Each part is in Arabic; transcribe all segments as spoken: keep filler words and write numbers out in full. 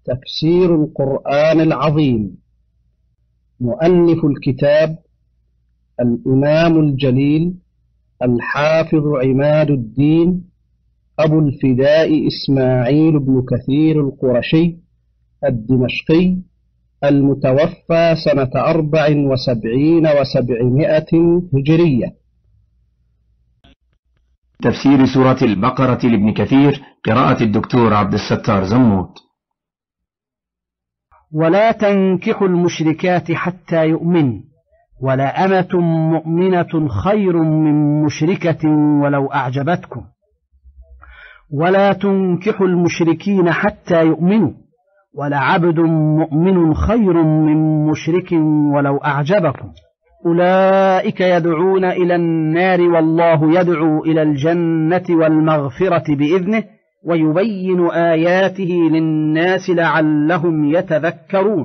تفسير القرآن العظيم. مؤلف الكتاب الإمام الجليل الحافظ عماد الدين أبو الفداء إسماعيل بن كثير القرشي الدمشقي، المتوفى سنة أربع وسبعين وسبعمائة هجرية. تفسير سورة البقرة لابن كثير، قراءة الدكتور عبد الستار زموت. ولا تنكحوا المشركات حتى يؤمن، ولا أمة مؤمنة خير من مشركة ولو أعجبتكم، ولا تنكحوا المشركين حتى يؤمنوا، ولعبد مؤمن خير من مشرك ولو أعجبكم، أولئك يدعون إلى النار والله يدعو إلى الجنة والمغفرة بإذنه، ويبين آياته للناس لعلهم يتذكرون.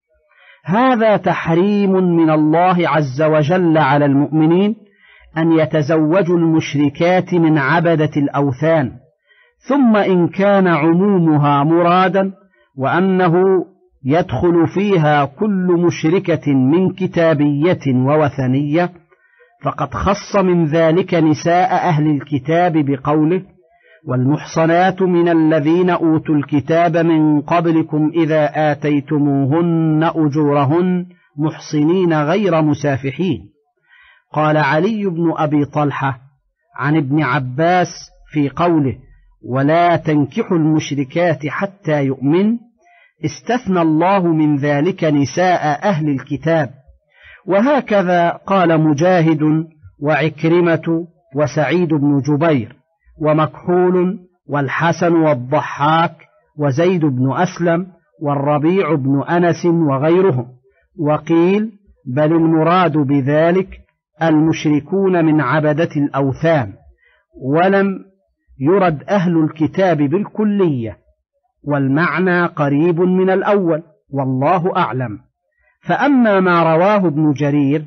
هذا تحريم من الله عز وجل على المؤمنين أن يتزوجوا المشركات من عبدة الأوثان، ثم إن كان عمومها مرادا وأنه يدخل فيها كل مشركة من كتابية ووثنية، فقد خص من ذلك نساء أهل الكتاب بقوله: والمحصنات من الذين أوتوا الكتاب من قبلكم إذا آتيتموهن أجورهن محصنين غير مسافحين. قال علي بن أبي طلحة عن ابن عباس في قوله: ولا تنكحوا المشركات حتى يؤمن، استثنى الله من ذلك نساء أهل الكتاب. وهكذا قال مجاهد وعكرمة وسعيد بن جبير ومكحول والحسن والضحاك وزيد بن أسلم والربيع بن أنس وغيرهم. وقيل بل المراد بذلك المشركون من عبدة الأوثان، ولم يرد أهل الكتاب بالكلية، والمعنى قريب من الأول والله أعلم. فأما ما رواه ابن جرير: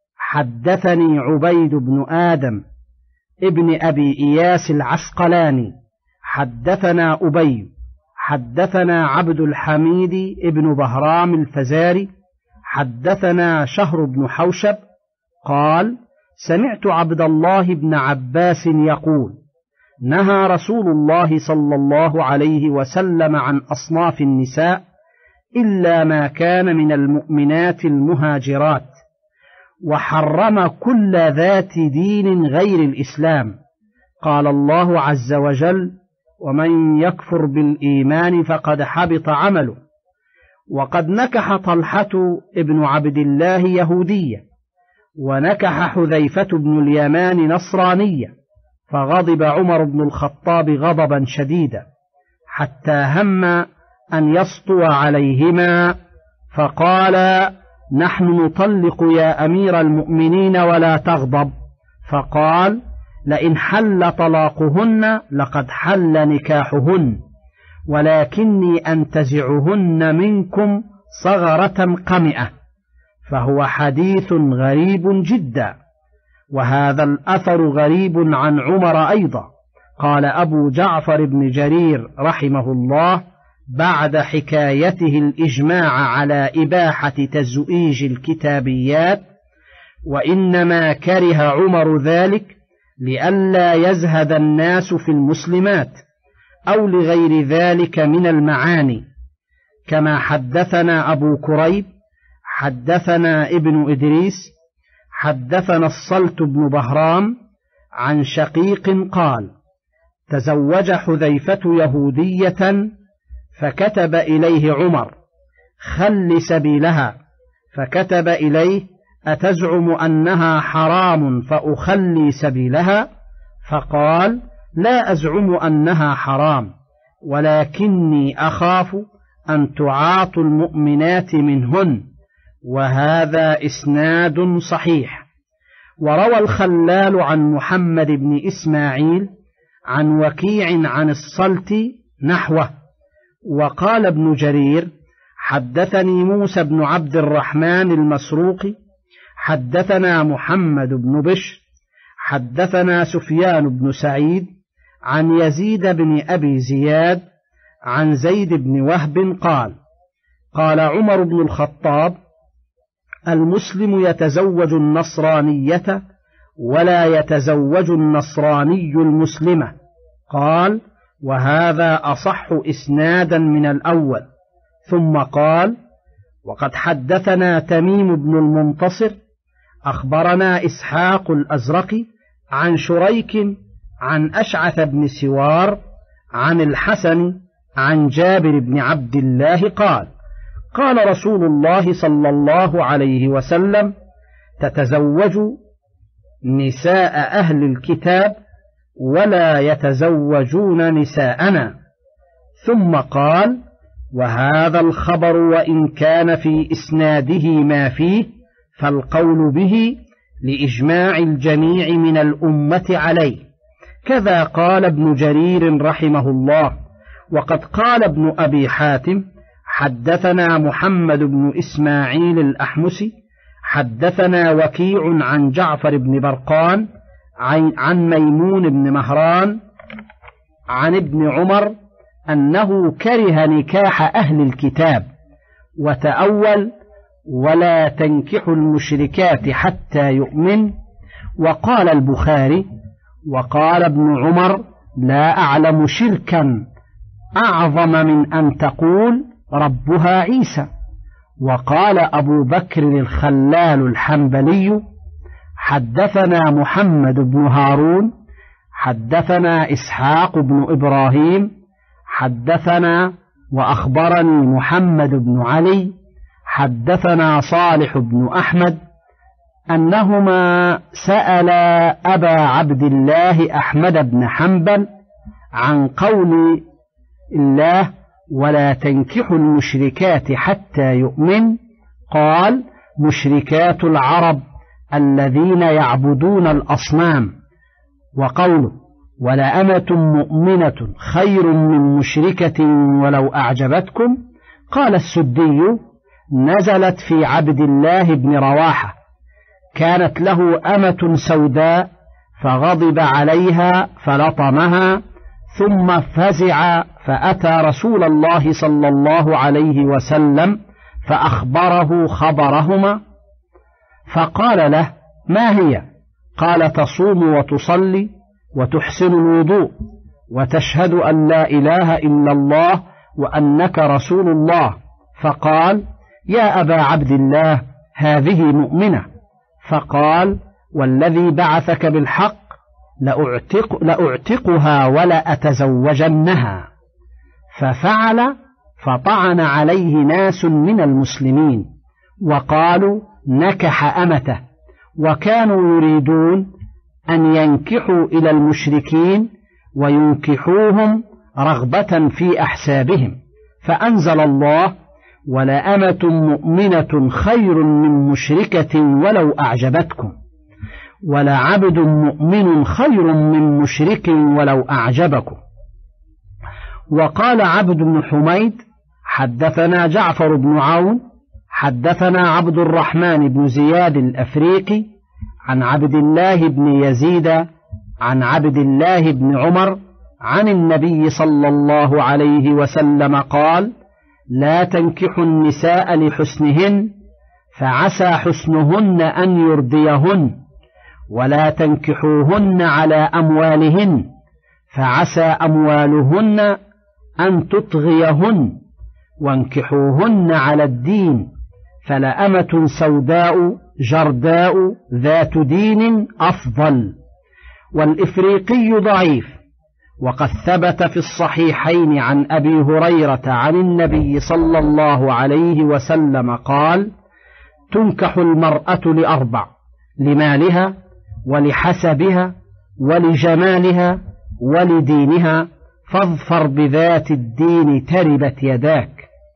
حدثني عبيد بن آدم ابن أبي إياس العسقلاني حدثنا أبي حدثنا عبد الحميد ابن بهرام الفزاري حدثنا شهر بن حوشب قال: سمعت عبد الله بن عباس يقول: نهى رسول الله صلى الله عليه وسلم عن أصناف النساء إلا ما كان من المؤمنات المهاجرات، وحرم كل ذات دين غير الإسلام. قال الله عز وجل: ومن يكفر بالإيمان فقد حبط عمله. وقد نكح طلحة ابن عبد الله يهودية، ونكح حذيفة بن اليمان نصرانية، فغضب عمر بن الخطاب غضبا شديدا حتى هم أن يسطو عليهما، فقال: نحن نطلق يا أمير المؤمنين ولا تغضب. فقال: لئن حل طلاقهن لقد حل نكاحهن، ولكني أنتزعهن منكم صغرة قمئة. فهو حديث غريب جدا. وهذا الأثر غريب عن عمر أيضا. قال أبو جعفر بن جرير رحمه الله بعد حكايته الإجماع على إباحة تزويج الكتابيات: وإنما كره عمر ذلك لئلا يزهد الناس في المسلمات، أو لغير ذلك من المعاني. كما حدثنا أبو كريب حدثنا ابن إدريس حدثنا الصلت بن بهرام عن شقيق قال: تزوج حذيفة يهودية، فكتب إليه عمر: خل سبيلها. فكتب إليه: أتزعم أنها حرام فأخلي سبيلها؟ فقال: لا أزعم أنها حرام، ولكني أخاف أن تعاطوا المؤمنات منهن. وهذا إسناد صحيح. وروى الخلال عن محمد بن إسماعيل عن وكيع عن الصلت نحوه. وقال ابن جرير: حدثني موسى بن عبد الرحمن المسروقي حدثنا محمد بن بشر حدثنا سفيان بن سعيد عن يزيد بن أبي زياد عن زيد بن وهب قال: قال عمر بن الخطاب: المسلم يتزوج النصرانية ولا يتزوج النصراني المسلمة. قال: وهذا أصح إسنادا من الأول. ثم قال: وقد حدثنا تميم بن المنتصر أخبرنا إسحاق الأزرق عن شريك عن أشعث بن سوار عن الحسن عن جابر بن عبد الله قال: قال رسول الله صلى الله عليه وسلم: تتزوج نساء أهل الكتاب ولا يتزوجون نساءنا. ثم قال: وهذا الخبر وإن كان في إسناده ما فيه فالقول به لإجماع الجميع من الأمة عليه. كذا قال ابن جرير رحمه الله. وقد قال ابن أبي حاتم: حدثنا محمد بن إسماعيل الأحمسي حدثنا وكيع عن جعفر بن برقان عن ميمون بن مهران عن ابن عمر أنه كره نكاح أهل الكتاب، وتأول: ولا تنكحوا المشركات حتى يؤمن. وقال البخاري: وقال ابن عمر: لا أعلم شركا أعظم من أن تقول ربها عيسى. وقال أبو بكر الخلال الحنبلي: حدثنا محمد بن هارون حدثنا إسحاق بن إبراهيم حدثنا وأخبرني محمد بن علي حدثنا صالح بن أحمد أنهما سألا أبا عبد الله أحمد بن حنبل عن قول الله: ولا تنكحوا المشركات حتى يؤمن. قال: مشركات العرب الذين يعبدون الأصنام. وقوله: ولأمة مؤمنة خير من مشركة ولو أعجبتكم. قال السدي: نزلت في عبد الله بن رواحة، كانت له أمة سوداء فغضب عليها فلطمها، ثم فزع فأتى رسول الله صلى الله عليه وسلم فأخبره خبرهما، فقال له: ما هي؟ قال: تصوم وتصلي وتحسن الوضوء وتشهد أن لا إله إلا الله وأنك رسول الله. فقال: يا أبا عبد الله، هذه مؤمنة. فقال: والذي بعثك بالحق لأعتق لأعتقها ولا أتزوجنها. ففعل، فطعن عليه ناس من المسلمين وقالوا: نكح أمته، وكانوا يريدون أن ينكحوا إلى المشركين وينكحوهم رغبة في أحسابهم. فأنزل الله: ولأمة مؤمنة خير من مشركة ولو أعجبتكم، ولعبد مؤمن خير من مشرك ولو أعجبكم. وقال عبد بن حميد: حدثنا جعفر بن عون حدثنا عبد الرحمن بن زياد الأفريقي عن عبد الله بن يزيد عن عبد الله بن عمر عن النبي صلى الله عليه وسلم قال: لا تنكحوا النساء لحسنهن فعسى حسنهن أن يرضيهن، ولا تنكحوهن على أموالهن فعسى أموالهن أن تطغيهن، وانكحوهن على الدين، فلأمة سوداء جرداء ذات دين أفضل. والإفريقي ضعيف. وقد ثبت في الصحيحين عن أبي هريرة عن النبي صلى الله عليه وسلم قال: تنكح المرأة لأربع: لمالها ولحسبها ولجمالها ولدينها، فاظفر بذات الدين تربت يداك.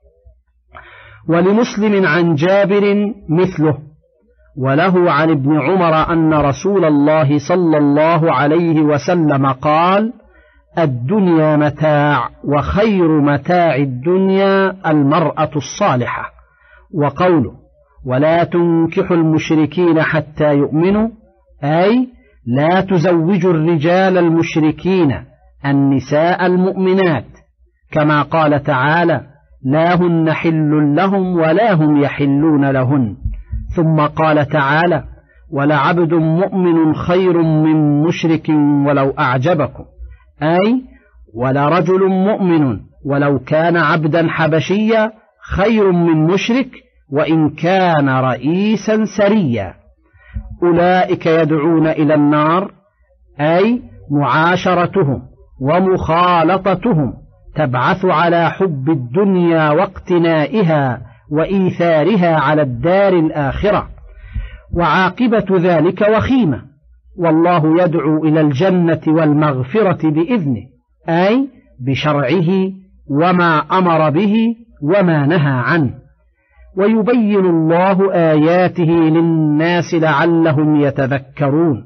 ولمسلم عن جابر مثله، وله عن ابن عمر أن رسول الله صلى الله عليه وسلم قال: الدنيا متاع، وخير متاع الدنيا المرأة الصالحة. وقوله: ولا تنكحوا المشركين حتى يؤمنوا، أي لا تزوجوا الرجال المشركين النساء المؤمنات، كما قال تعالى: لا هن حل لهم ولا هم يحلون لهن. ثم قال تعالى: ولعبد مؤمن خير من مشرك ولو أعجبكم، أي ولرجل مؤمن ولو كان عبدا حبشيا خير من مشرك وإن كان رئيسا سريا. أولئك يدعون إلى النار، أي معاشرتهم ومخالطتهم تبعث على حب الدنيا واقتنائها وإيثارها على الدار الآخرة، وعاقبة ذلك وخيمة، والله يدعو إلى الجنة والمغفرة بإذنه، أي بشرعه وما أمر به وما نهى عنه، ويبين الله آياته للناس لعلهم يتذكرون.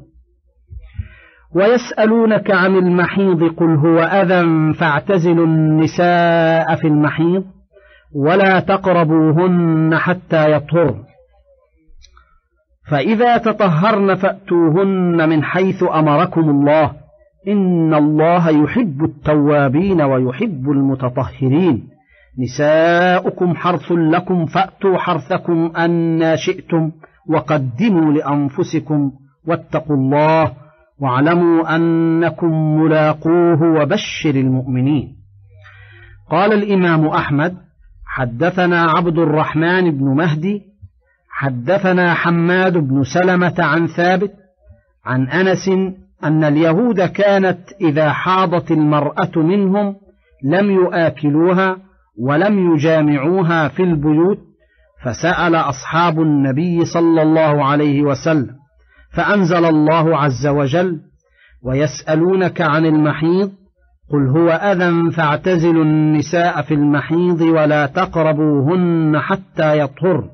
ويسألونك عن المحيض قل هو أذى فاعتزلوا النساء في المحيض ولا تقربوهن حتى يطهرن، فإذا تطهرن فأتوهن من حيث أمركم الله، إن الله يحب التوابين ويحب المتطهرين. نساؤكم حرث لكم فأتوا حرثكم أنى شئتم وقدموا لأنفسكم واتقوا الله واعلموا أنكم ملاقوه وبشر المؤمنين. قال الإمام أحمد: حدثنا عبد الرحمن بن مهدي حدثنا حماد بن سلمة عن ثابت عن أنس أن اليهود كانت إذا حاضت المرأة منهم لم يآكلوها ولم يجامعوها في البيوت، فسأل أصحاب النبي صلى الله عليه وسلم فأنزل الله عز وجل: ويسألونك عن المحيض قل هو أذى فاعتزلوا النساء في المحيض ولا تقربوهن حتى يطهرن،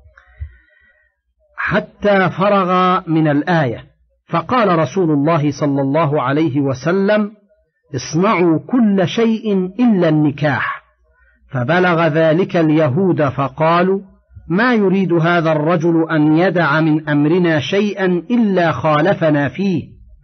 حتى فرغ من الآية. فقال رسول الله صلى الله عليه وسلم: اصنعوا كل شيء إلا النكاح. فبلغ ذلك اليهود فقالوا: ما يريد هذا الرجل أن يدع من أمرنا شيئا إلا خالفنا فيه.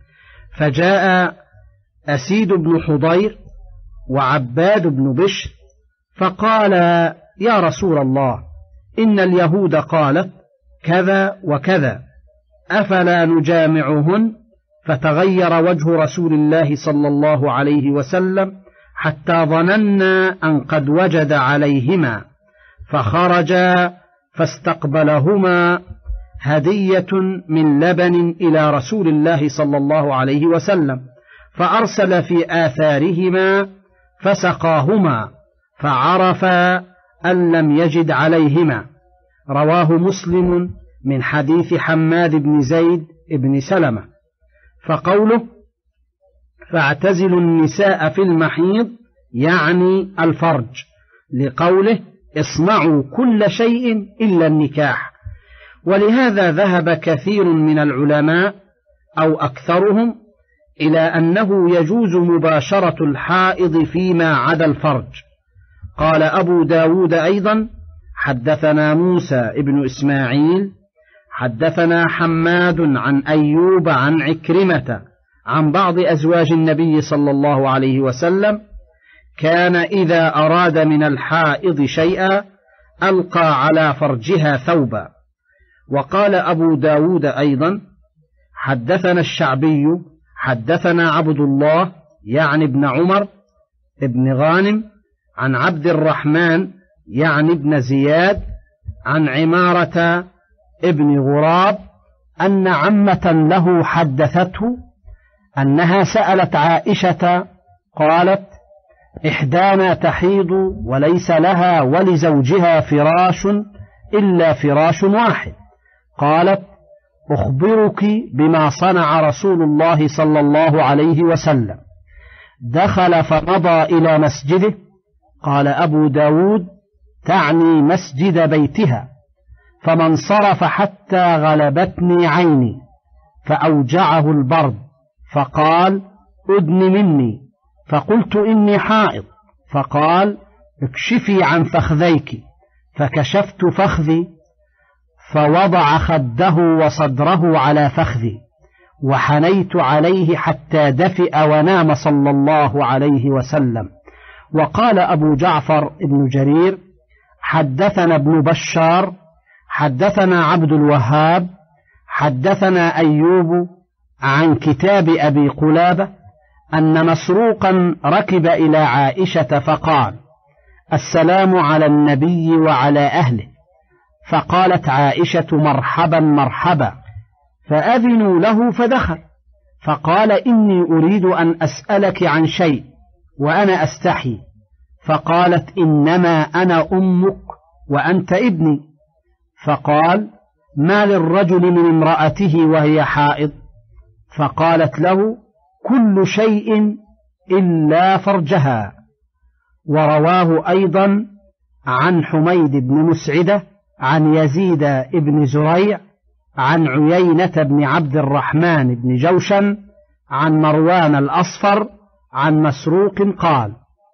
فجاء أسيد بن حضير وعباد بن بشر فقال: يا رسول الله، إن اليهود قالت كذا وكذا، أفلا نجامعهن؟ فتغير وجه رسول الله صلى الله عليه وسلم حتى ظننا أن قد وجد عليهما، فخرجا فاستقبلهما هدية من لبن إلى رسول الله صلى الله عليه وسلم، فأرسل في آثارهما فسقاهما، فعرف أن لم يجد عليهما. رواه مسلم من حديث حماد بن زيد بن سلمة. فقوله فاعتزلوا النساء في المحيض يعني الفرج، لقوله اصنعوا كل شيء إلا النكاح. ولهذا ذهب كثير من العلماء أو أكثرهم إلى أنه يجوز مباشرة الحائض فيما عدا الفرج. قال أبو داود أيضا: حدثنا موسى ابن إسماعيل حدثنا حماد عن أيوب عن عكرمة عن بعض أزواج النبي صلى الله عليه وسلم كان إذا أراد من الحائض شيئا ألقى على فرجها ثوبا. وقال أبو داود أيضا: حدثنا الشعبي حدثنا عبد الله يعني ابن عمر ابن غانم عن عبد الرحمن يعني ابن زياد عن عمارة ابن غراب أن عمة له حدثته أنها سألت عائشة قالت: إحدانا تحيض وليس لها ولزوجها فراش إلا فراش واحد. قالت: أخبرك بما صنع رسول الله صلى الله عليه وسلم. دخل فمضى إلى مسجده. قال أبو داود: تعني مسجد بيتها. فما انصرف حتى غلبتني عيني فأوجعه البرد، فقال: أدن مني. فقلت: إني حائض. فقال: اكشفي عن فخذيك. فكشفت فخذي، فوضع خده وصدره على فخذي، وحنيت عليه حتى دفئ ونام صلى الله عليه وسلم، وقال أبو جعفر ابن جرير حدثنا ابن بشار حدثنا عبد الوهاب حدثنا أيوب عن كتاب أبي قلابة أن مسروقا ركب إلى عائشة فقال السلام على النبي وعلى أهله، فقالت عائشة مرحبا مرحبا، فأذنوا له فدخل، فقال إني أريد أن أسألك عن شيء وأنا أستحي، فقالت إنما أنا أمك وأنت ابني، فقال ما للرجل من امرأته وهي حائض؟ فقالت له كل شيء إلا فرجها. ورواه أيضا عن حميد بن مسعدة عن يزيد بن زريع عن عيينة بن عبد الرحمن بن جوشن عن مروان الأصفر عن مسروق قال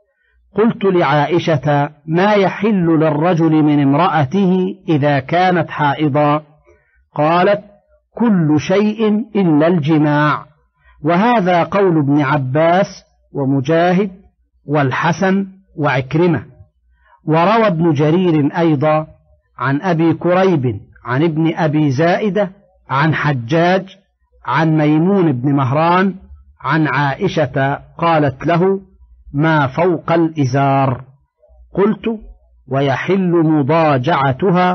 قلت لعائشة ما يحل للرجل من امرأته إذا كانت حائضا؟ قالت كل شيء إلا الجماع. وهذا قول ابن عباس ومجاهد والحسن وعكرمة. وروى ابن جرير أيضا عن أبي كريب عن ابن أبي زائدة عن حجاج عن ميمون بن مهران عن عائشة قالت له ما فوق الإزار. قلت ويحل مضاجعتها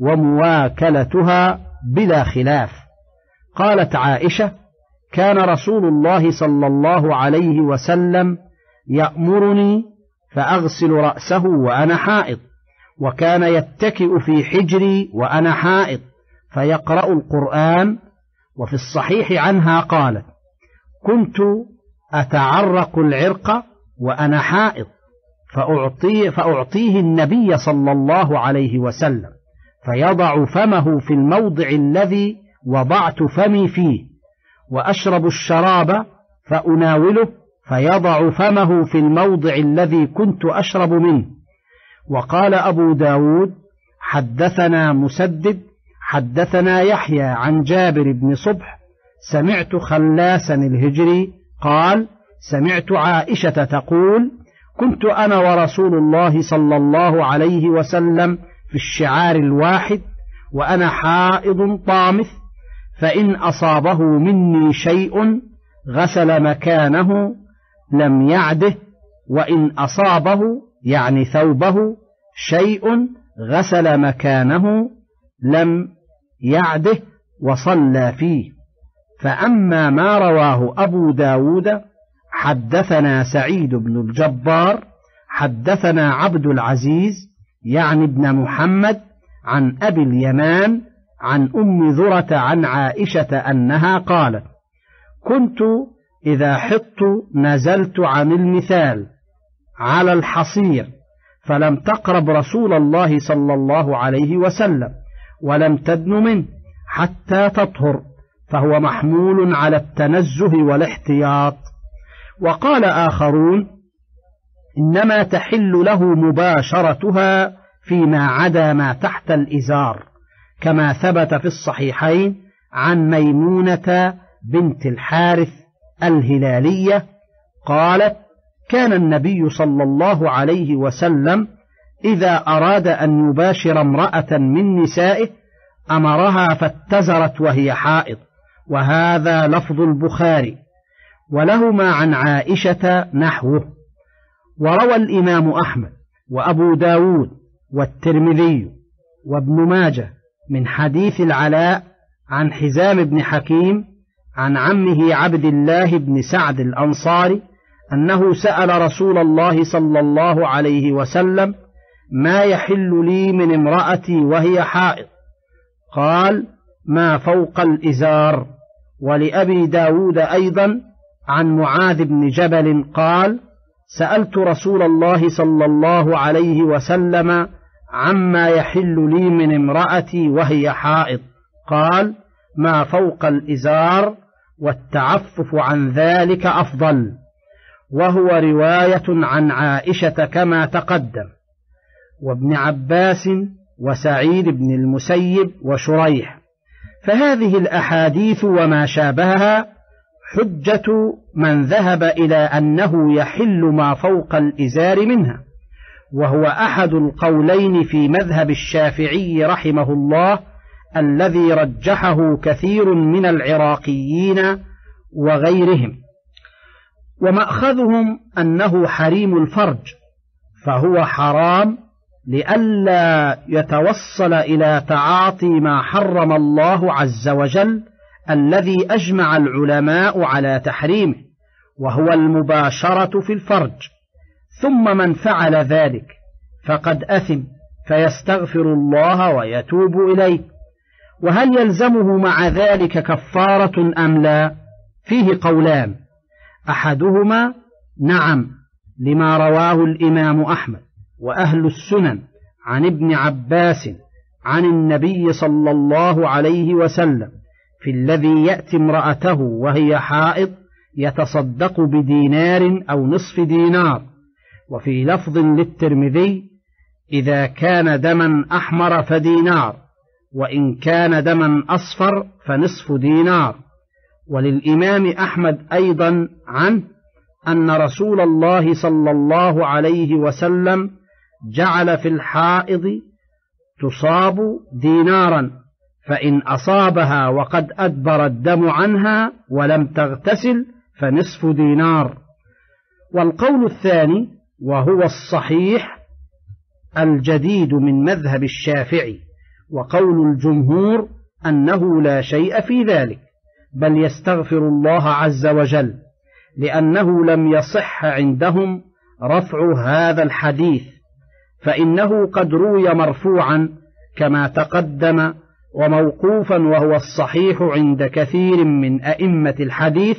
ومواكلتها بلا خلاف. قالت عائشة كان رسول الله صلى الله عليه وسلم يأمرني فأغسل رأسه وأنا حائض، وكان يتكئ في حجري وأنا حائض فيقرأ القرآن. وفي الصحيح عنها قالت كنت أتعرق العرق وأنا حائض فأعطيه, فأعطيه النبي صلى الله عليه وسلم فيضع فمه في الموضع الذي وضعت فمي فيه، وأشرب الشراب فأناوله فيضع فمه في الموضع الذي كنت أشرب منه. وقال أبو داود حدثنا مسدد حدثنا يحيى عن جابر بن صبح سمعت خلاسا الهجري قال سمعت عائشة تقول كنت أنا ورسول الله صلى الله عليه وسلم في الشعار الواحد وأنا حائض طامث، فإن أصابه مني شيء غسل مكانه لم يعده، وإن أصابه يعني ثوبه شيء غسل مكانه لم يعده وصلى فيه. فأما ما رواه أبو داود حدثنا سعيد بن الجبار حدثنا عبد العزيز يعني ابن محمد عن أبي اليمان عن أم ذرة عن عائشة أنها قالت كنت إذا حطت نزلت عن المثال على الحصير فلم تقرب رسول الله صلى الله عليه وسلم ولم تدن منه حتى تطهر، فهو محمول على التنزه والاحتياط. وقال آخرون إنما تحل له مباشرتها فيما عدا ما تحت الإزار، كما ثبت في الصحيحين عن ميمونة بنت الحارث الهلالية قالت كان النبي صلى الله عليه وسلم إذا أراد أن يباشر امرأة من نسائه أمرها فاتزرت وهي حائض. وهذا لفظ البخاري، ولهما عن عائشة نحوه. وروى الإمام أحمد وأبو داود والترمذي وابن ماجه من حديث العلاء عن حزام بن حكيم عن عمه عبد الله بن سعد الأنصاري أنه سأل رسول الله صلى الله عليه وسلم ما يحل لي من امرأتي وهي حائض؟ قال ما فوق الإزار. ولأبي داود أيضا عن معاذ بن جبل قال سألت رسول الله صلى الله عليه وسلم عما يحل لي من امرأتي وهي حائض، قال ما فوق الإزار، والتعفف عن ذلك أفضل. وهو رواية عن عائشة كما تقدم، وابن عباس وسعيد بن المسيب وشريح. فهذه الأحاديث وما شابهها حجة من ذهب إلى أنه يحل ما فوق الإزار منها، وهو أحد القولين في مذهب الشافعي رحمه الله الذي رجحه كثير من العراقيين وغيرهم. ومأخذهم أنه حريم الفرج، فهو حرام لئلا يتوصل إلى تعاطي ما حرم الله عز وجل الذي أجمع العلماء على تحريمه، وهو المباشرة في الفرج. ثم من فعل ذلك فقد أثم، فيستغفر الله ويتوب إليه. وهل يلزمه مع ذلك كفارة أم لا؟ فيه قولان، أحدهما نعم، لما رواه الإمام أحمد وأهل السنن عن ابن عباس عن النبي صلى الله عليه وسلم في الذي يأتي امرأته وهي حائض يتصدق بدينار أو نصف دينار. وفي لفظ للترمذي: إذا كان دما أحمر فدينار، وإن كان دما أصفر فنصف دينار. وللإمام أحمد أيضا عنه أن رسول الله صلى الله عليه وسلم جعل في الحائض تصاب دينارا، فإن أصابها وقد أدبر الدم عنها ولم تغتسل فنصف دينار. والقول الثاني وهو الصحيح الجديد من مذهب الشافعي وقول الجمهور أنه لا شيء في ذلك، بل يستغفر الله عز وجل، لأنه لم يصح عندهم رفع هذا الحديث، فإنه قد روي مرفوعا كما تقدم، وموقوفا وهو الصحيح عند كثير من أئمة الحديث.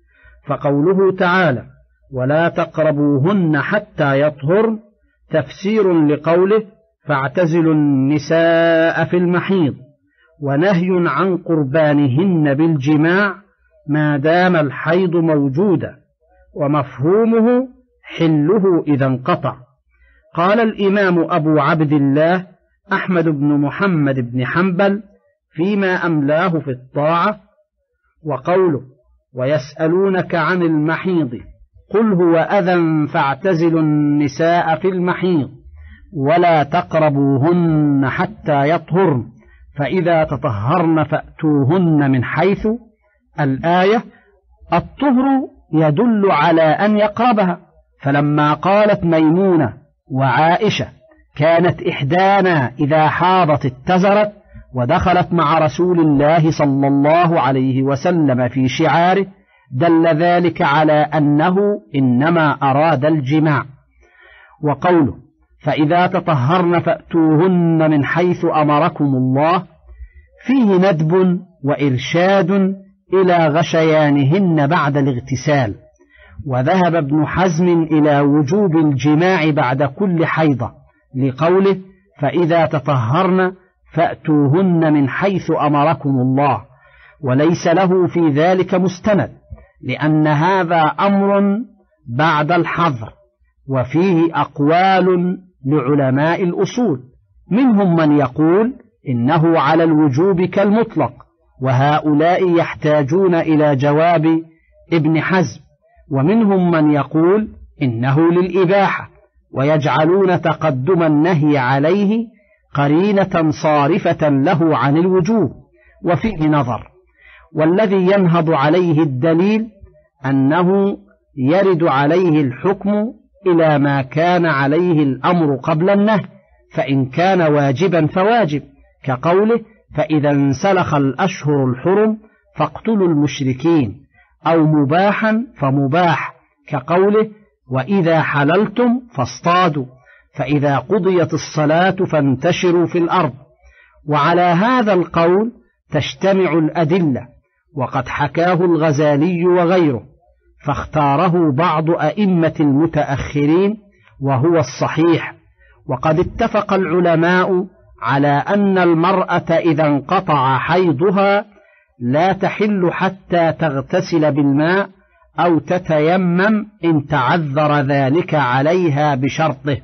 فقوله تعالى: ولا تقربوهن حتى يطهرن، تفسير لقوله: فاعتزلوا النساء في المحيض، ونهي عن قربانهن بالجماع ما دام الحيض موجودا، ومفهومه حله إذا انقطع. قال الإمام أبو عبد الله أحمد بن محمد بن حنبل فيما أملاه في الطاعة: وقوله: ويسألونك عن المحيض قل هو أذى فاعتزلوا النساء في المحيض ولا تقربوهن حتى يطهرن فإذا تطهرن فأتوهن من حيث الآية. الطهر يدل على أن يقربها، فلما قالت ميمونة وعائشة كانت إحدانا إذا حاضت اتزرت ودخلت مع رسول الله صلى الله عليه وسلم في شعاره، دل ذلك على أنه إنما أراد الجماع. وقوله: فإذا تطهرن فأتوهن من حيث أمركم الله، فيه ندب وإرشاد إلى غشيانهن بعد الاغتسال. وذهب ابن حزم إلى وجوب الجماع بعد كل حيضة لقوله: فإذا تطهرن فأتوهن من حيث أمركم الله، وليس له في ذلك مستند، لأن هذا أمر بعد الحظر. وفيه أقوال لعلماء الأصول، منهم من يقول إنه على الوجوب كالمطلق، وهؤلاء يحتاجون إلى جواب ابن حزم، ومنهم من يقول إنه للإباحة، ويجعلون تقدم النهي عليه قرينة صارفة له عن الوجوب، وفيه نظر. والذي ينهض عليه الدليل أنه يرد عليه الحكم إلى ما كان عليه الأمر قبل النهي، فإن كان واجبا فواجب، كقوله: فإذا انسلخ الأشهر الحرم فاقتلوا المشركين، أو مباحا فمباح، كقوله: وإذا حللتم فاصطادوا، فإذا قضيت الصلاة فانتشروا في الأرض. وعلى هذا القول تجتمع الأدلة، وقد حكاه الغزالي وغيره، فاختاره بعض أئمة المتأخرين وهو الصحيح. وقد اتفق العلماء على أن المرأة إذا انقطع حيضها لا تحل حتى تغتسل بالماء أو تتيمم إن تعذر ذلك عليها بشرطه،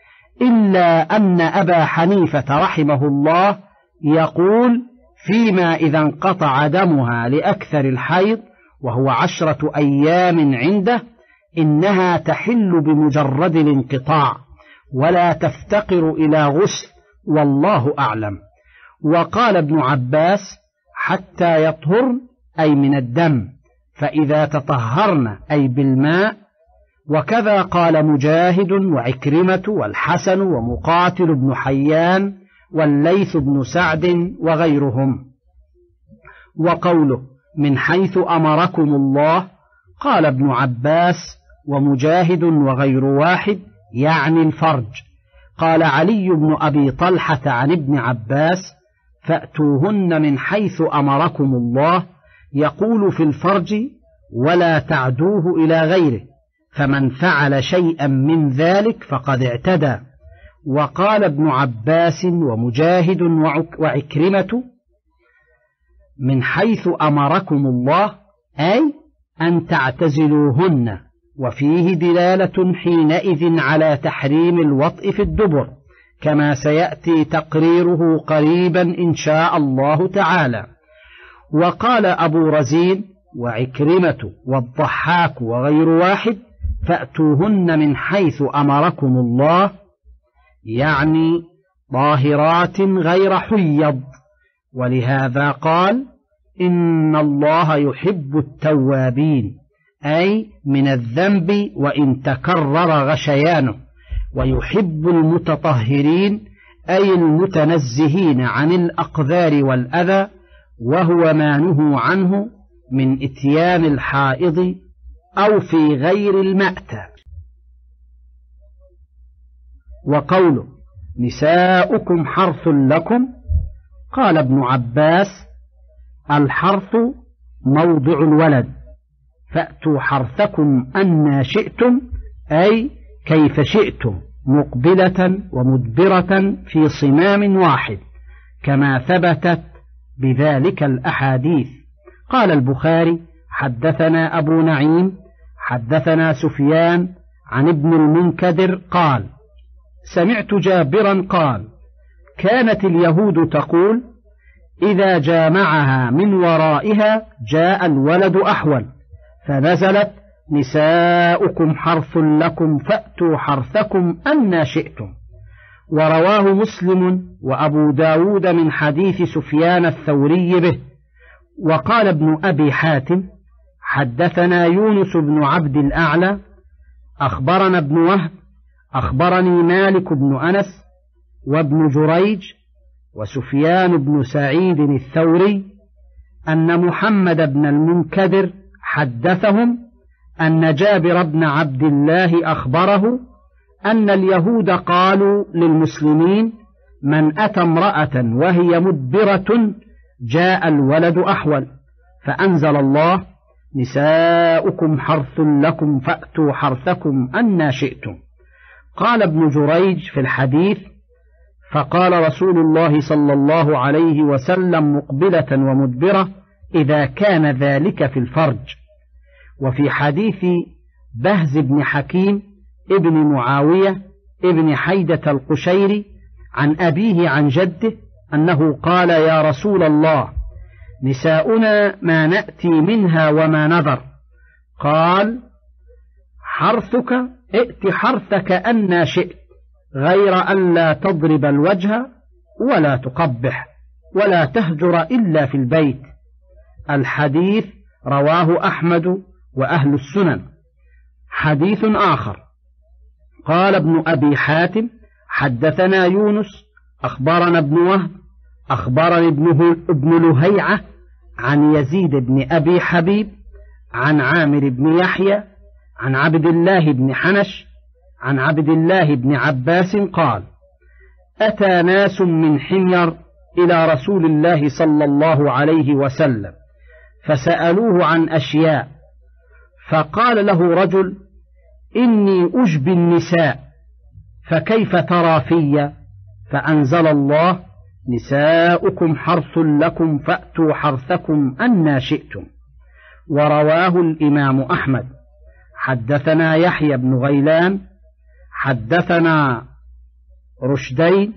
إلا أن أبا حنيفة رحمه الله يقول فيما إذا انقطع دمها لأكثر الحيض وهو عشرة أيام عنده، إنها تحل بمجرد الانقطاع ولا تفتقر إلى غسل، والله أعلم. وقال ابن عباس: حتى يطهرن أي من الدم، فإذا تطهرن أي بالماء. وكذا قال مجاهد وعكرمة والحسن ومقاتل بن حيان والليث بن سعد وغيرهم. وقوله من حيث أمركم الله، قال ابن عباس ومجاهد وغير واحد يعني الفرج. قال علي بن أبي طلحة عن ابن عباس: فأتوهن من حيث أمركم الله، يقول في الفرج ولا تعدوه إلى غيره، فمن فعل شيئا من ذلك فقد اعتدى. وقال ابن عباس ومجاهد وعكرمة: من حيث أمركم الله أي أن تعتزلوهن، وفيه دلالة حينئذ على تحريم الوطء في الدبر، كما سيأتي تقريره قريبا إن شاء الله تعالى. وقال أبو رزين وعكرمة والضحاك وغير واحد: فأتوهن من حيث أمركم الله، يعني طاهرات غير حيض. ولهذا قال: إن الله يحب التوابين، أي من الذنب وإن تكرر غشيانه، ويحب المتطهرين أي المتنزهين عن الأقذار والأذى، وهو ما نهوا عنه من إتيان الحائض أو في غير المأتى. وقوله نساؤكم حرث لكم، قال ابن عباس: الحرث موضع الولد، فأتوا حرثكم أنى شئتم أي كيف شئتم، مقبلة ومدبرة في صمام واحد، كما ثبتت بذلك الأحاديث. قال البخاري: حدثنا أبو نعيم حدثنا سفيان عن ابن المنكدر قال: سمعت جابرا قال: كانت اليهود تقول: إذا جامعها من ورائها جاء الولد أحول، فنزلت: نساؤكم حرث لكم فأتوا حرثكم أنى شئتم. ورواه مسلم وأبو داود من حديث سفيان الثوري به. وقال ابن أبي حاتم: حدثنا يونس بن عبد الأعلى أخبرنا ابن وهب أخبرني مالك بن أنس وابن جريج وسفيان بن سعيد الثوري أن محمد بن المنكدر حدثهم أن جابر بن عبد الله أخبره أن اليهود قالوا للمسلمين: من أتى امرأة وهي مدبرة جاء الولد أحول، فأنزل الله: نساؤكم حرث لكم فأتوا حرثكم أنى شئتم. قال ابن جريج في الحديث: فقال رسول الله صلى الله عليه وسلم مقبلة ومدبرة إذا كان ذلك في الفرج. وفي حديث بهز بن حكيم ابن معاوية ابن حيدة القشيري عن أبيه عن جده أنه قال: يا رسول الله، نساؤنا ما نأتي منها وما نذر. قال: حرثك ائت حرثك أنى شئت، غير أن لا تضرب الوجه ولا تقبح ولا تهجر إلا في البيت. الحديث رواه أحمد وأهل السنن. حديث آخر: قال ابن أبي حاتم: حدثنا يونس أخبرنا ابن وهب أخبرني ابن لهيعة عن يزيد بن أبي حبيب عن عامر بن يحيى عن عبد الله بن حنش عن عبد الله بن عباس قال: أتى ناس من حمير إلى رسول الله صلى الله عليه وسلم فسألوه عن أشياء، فقال له رجل: إني أجبي النساء، فكيف ترى في؟ فأنزل الله: نساؤكم حرث لكم فأتوا حرثكم أنى شئتم. ورواه الإمام أحمد. حدثنا يحيى بن غيلان حدثنا رشدين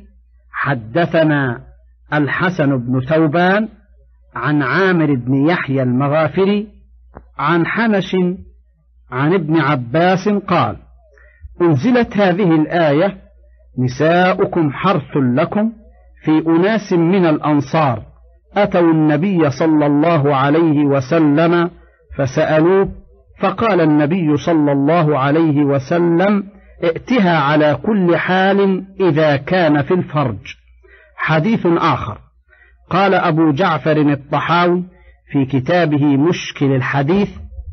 حدثنا الحسن بن ثوبان عن عامر بن يحيى المغافري عن حنش عن ابن عباس قال: أنزلت هذه الآية: نساؤكم حرث لكم، في أناس من الأنصار أتوا النبي صلى الله عليه وسلم فسألوه، فقال النبي صلى الله عليه وسلم: ائتها على كل حال إذا كان في الفرج. حديث آخر. قال أبو جعفر الطحاوي في كتابه مشكل الحديث: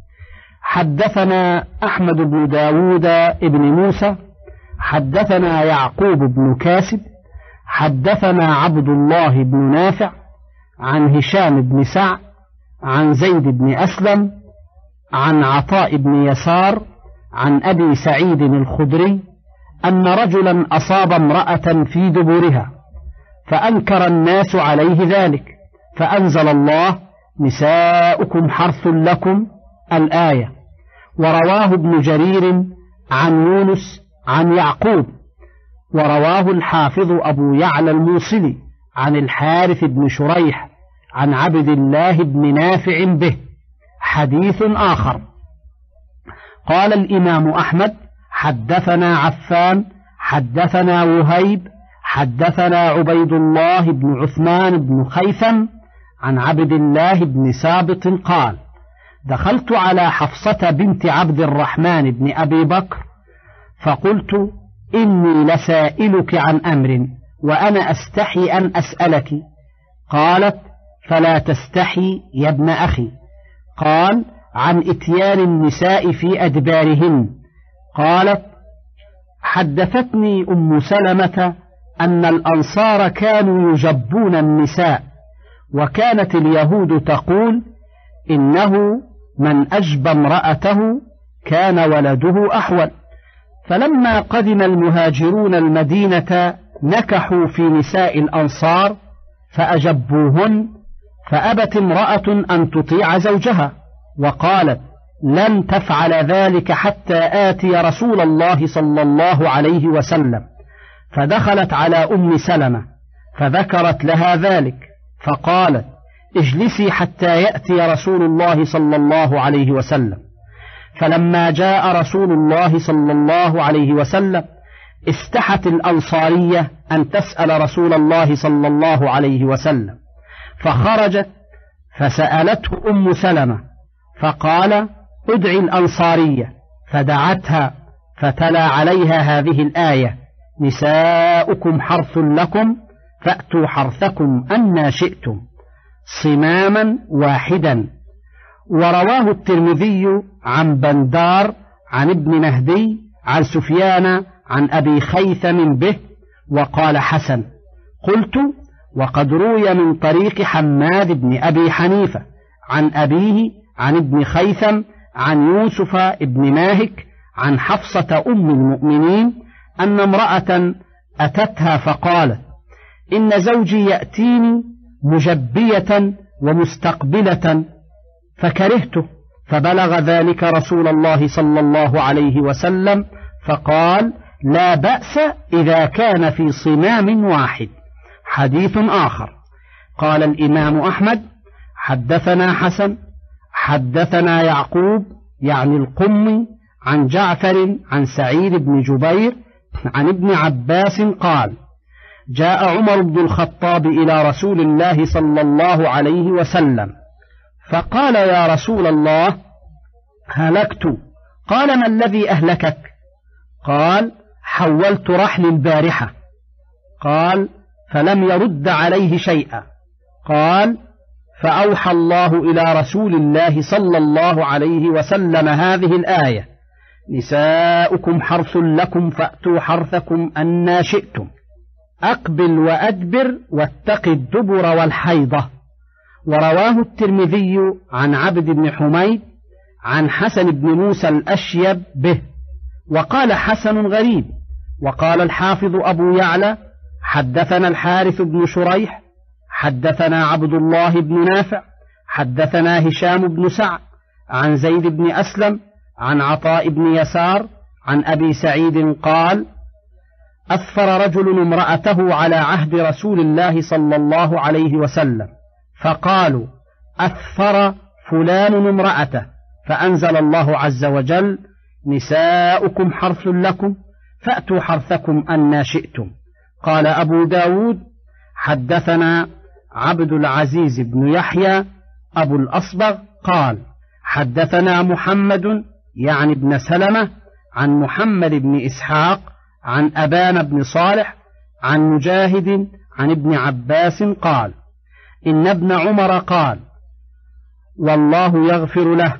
حدثنا أحمد بن داود ابن موسى حدثنا يعقوب بن كاسب حدثنا عبد الله بن نافع عن هشام بن سعد عن زيد بن أسلم عن عطاء بن يسار عن أبي سعيد الخدري أن رجلا أصاب امرأة في دبرها، فأنكر الناس عليه ذلك، فأنزل الله: نساؤكم حرث لكم، الآية. ورواه ابن جرير عن يونس عن يعقوب، ورواه الحافظ أبو يعلى الموصلي عن الحارث بن شريح عن عبد الله بن نافع به. حديث آخر. قال الإمام أحمد: حدثنا عفان حدثنا وهيب حدثنا عبيد الله بن عثمان بن خيثم عن عبد الله بن ثابت قال: دخلت على حفصة بنت عبد الرحمن بن أبي بكر فقلت: إني لسائلك عن أمر وأنا أستحي أن أسألك. قالت: فلا تستحي يا ابن أخي. قال: عن إتيان النساء في أدبارهن. قالت: حدثتني أم سلمة أن الأنصار كانوا يجبون النساء، وكانت اليهود تقول: إنه من أجبى امرأته كان ولده أحول. فلما قدم المهاجرون المدينة نكحوا في نساء الأنصار فأجبوهن، فأبت امرأة أن تطيع زوجها، وقالت: لن تفعل ذلك حتى آتي رسول الله صلى الله عليه وسلم. فدخلت على أم سلمة فذكرت لها ذلك، فقالت: اجلسي حتى يأتي رسول الله صلى الله عليه وسلم. فلما جاء رسول الله صلى الله عليه وسلم استحت الأنصارية أن تسأل رسول الله صلى الله عليه وسلم، فخرجت فسألته أم سلمة، فقال: ادعي الأنصارية، فدعتها، فتلا عليها هذه الآية: نساؤكم حرث لكم فأتوا حرثكم أنى شئتم، صماما واحدا. ورواه الترمذي عن بندار عن ابن مهدي عن سفيان عن أبي خيثم به، وقال حسن. قلت: وقد روي من طريق حماد بن أبي حنيفة عن أبيه عن ابن خيثم عن يوسف ابن ماهك عن حفصة أم المؤمنين أن امرأة أتتها فقالت: إن زوجي يأتيني مجبية ومستقبلة فكرهته، فبلغ ذلك رسول الله صلى الله عليه وسلم فقال: لا بأس إذا كان في صمام واحد. حديث آخر. قال الإمام أحمد: حدثنا حسن حدثنا يعقوب يعني القمي عن جعفر عن سعيد بن جبير عن ابن عباس قال: جاء عمر بن الخطاب إلى رسول الله صلى الله عليه وسلم فقال: يا رسول الله، هلكت. قال: ما الذي أهلكك؟ قال: حولت رحل البارحة. قال: فلم يرد عليه شيئا. قال: فأوحى الله إلى رسول الله صلى الله عليه وسلم هذه الآية: نساؤكم حرث لكم فأتوا حرثكم أنى شئتم، أقبل وأدبر واتق الدبر والحيضة. ورواه الترمذي عن عبد بن حميد عن حسن بن موسى الأشيب به، وقال حسن غريب. وقال الحافظ أبو يعلى: حدثنا الحارث بن شريح حدثنا عبد الله بن نافع حدثنا هشام بن سعد عن زيد بن أسلم عن عطاء بن يسار عن أبي سعيد قال: أثفر رجل امرأته على عهد رسول الله صلى الله عليه وسلم، فقالوا: أثفر فلان امرأته، فأنزل الله عز وجل: نساؤكم حرث لكم فأتوا حرثكم أنى شئتم. قال أبو داود: حدثنا عبد العزيز بن يحيى أبو الأصبغ قال: حدثنا محمد يعني بن سلمة عن محمد بن إسحاق عن أبان بن صالح عن مجاهد عن ابن عباس قال: إن ابن عمر قال: والله يغفر له،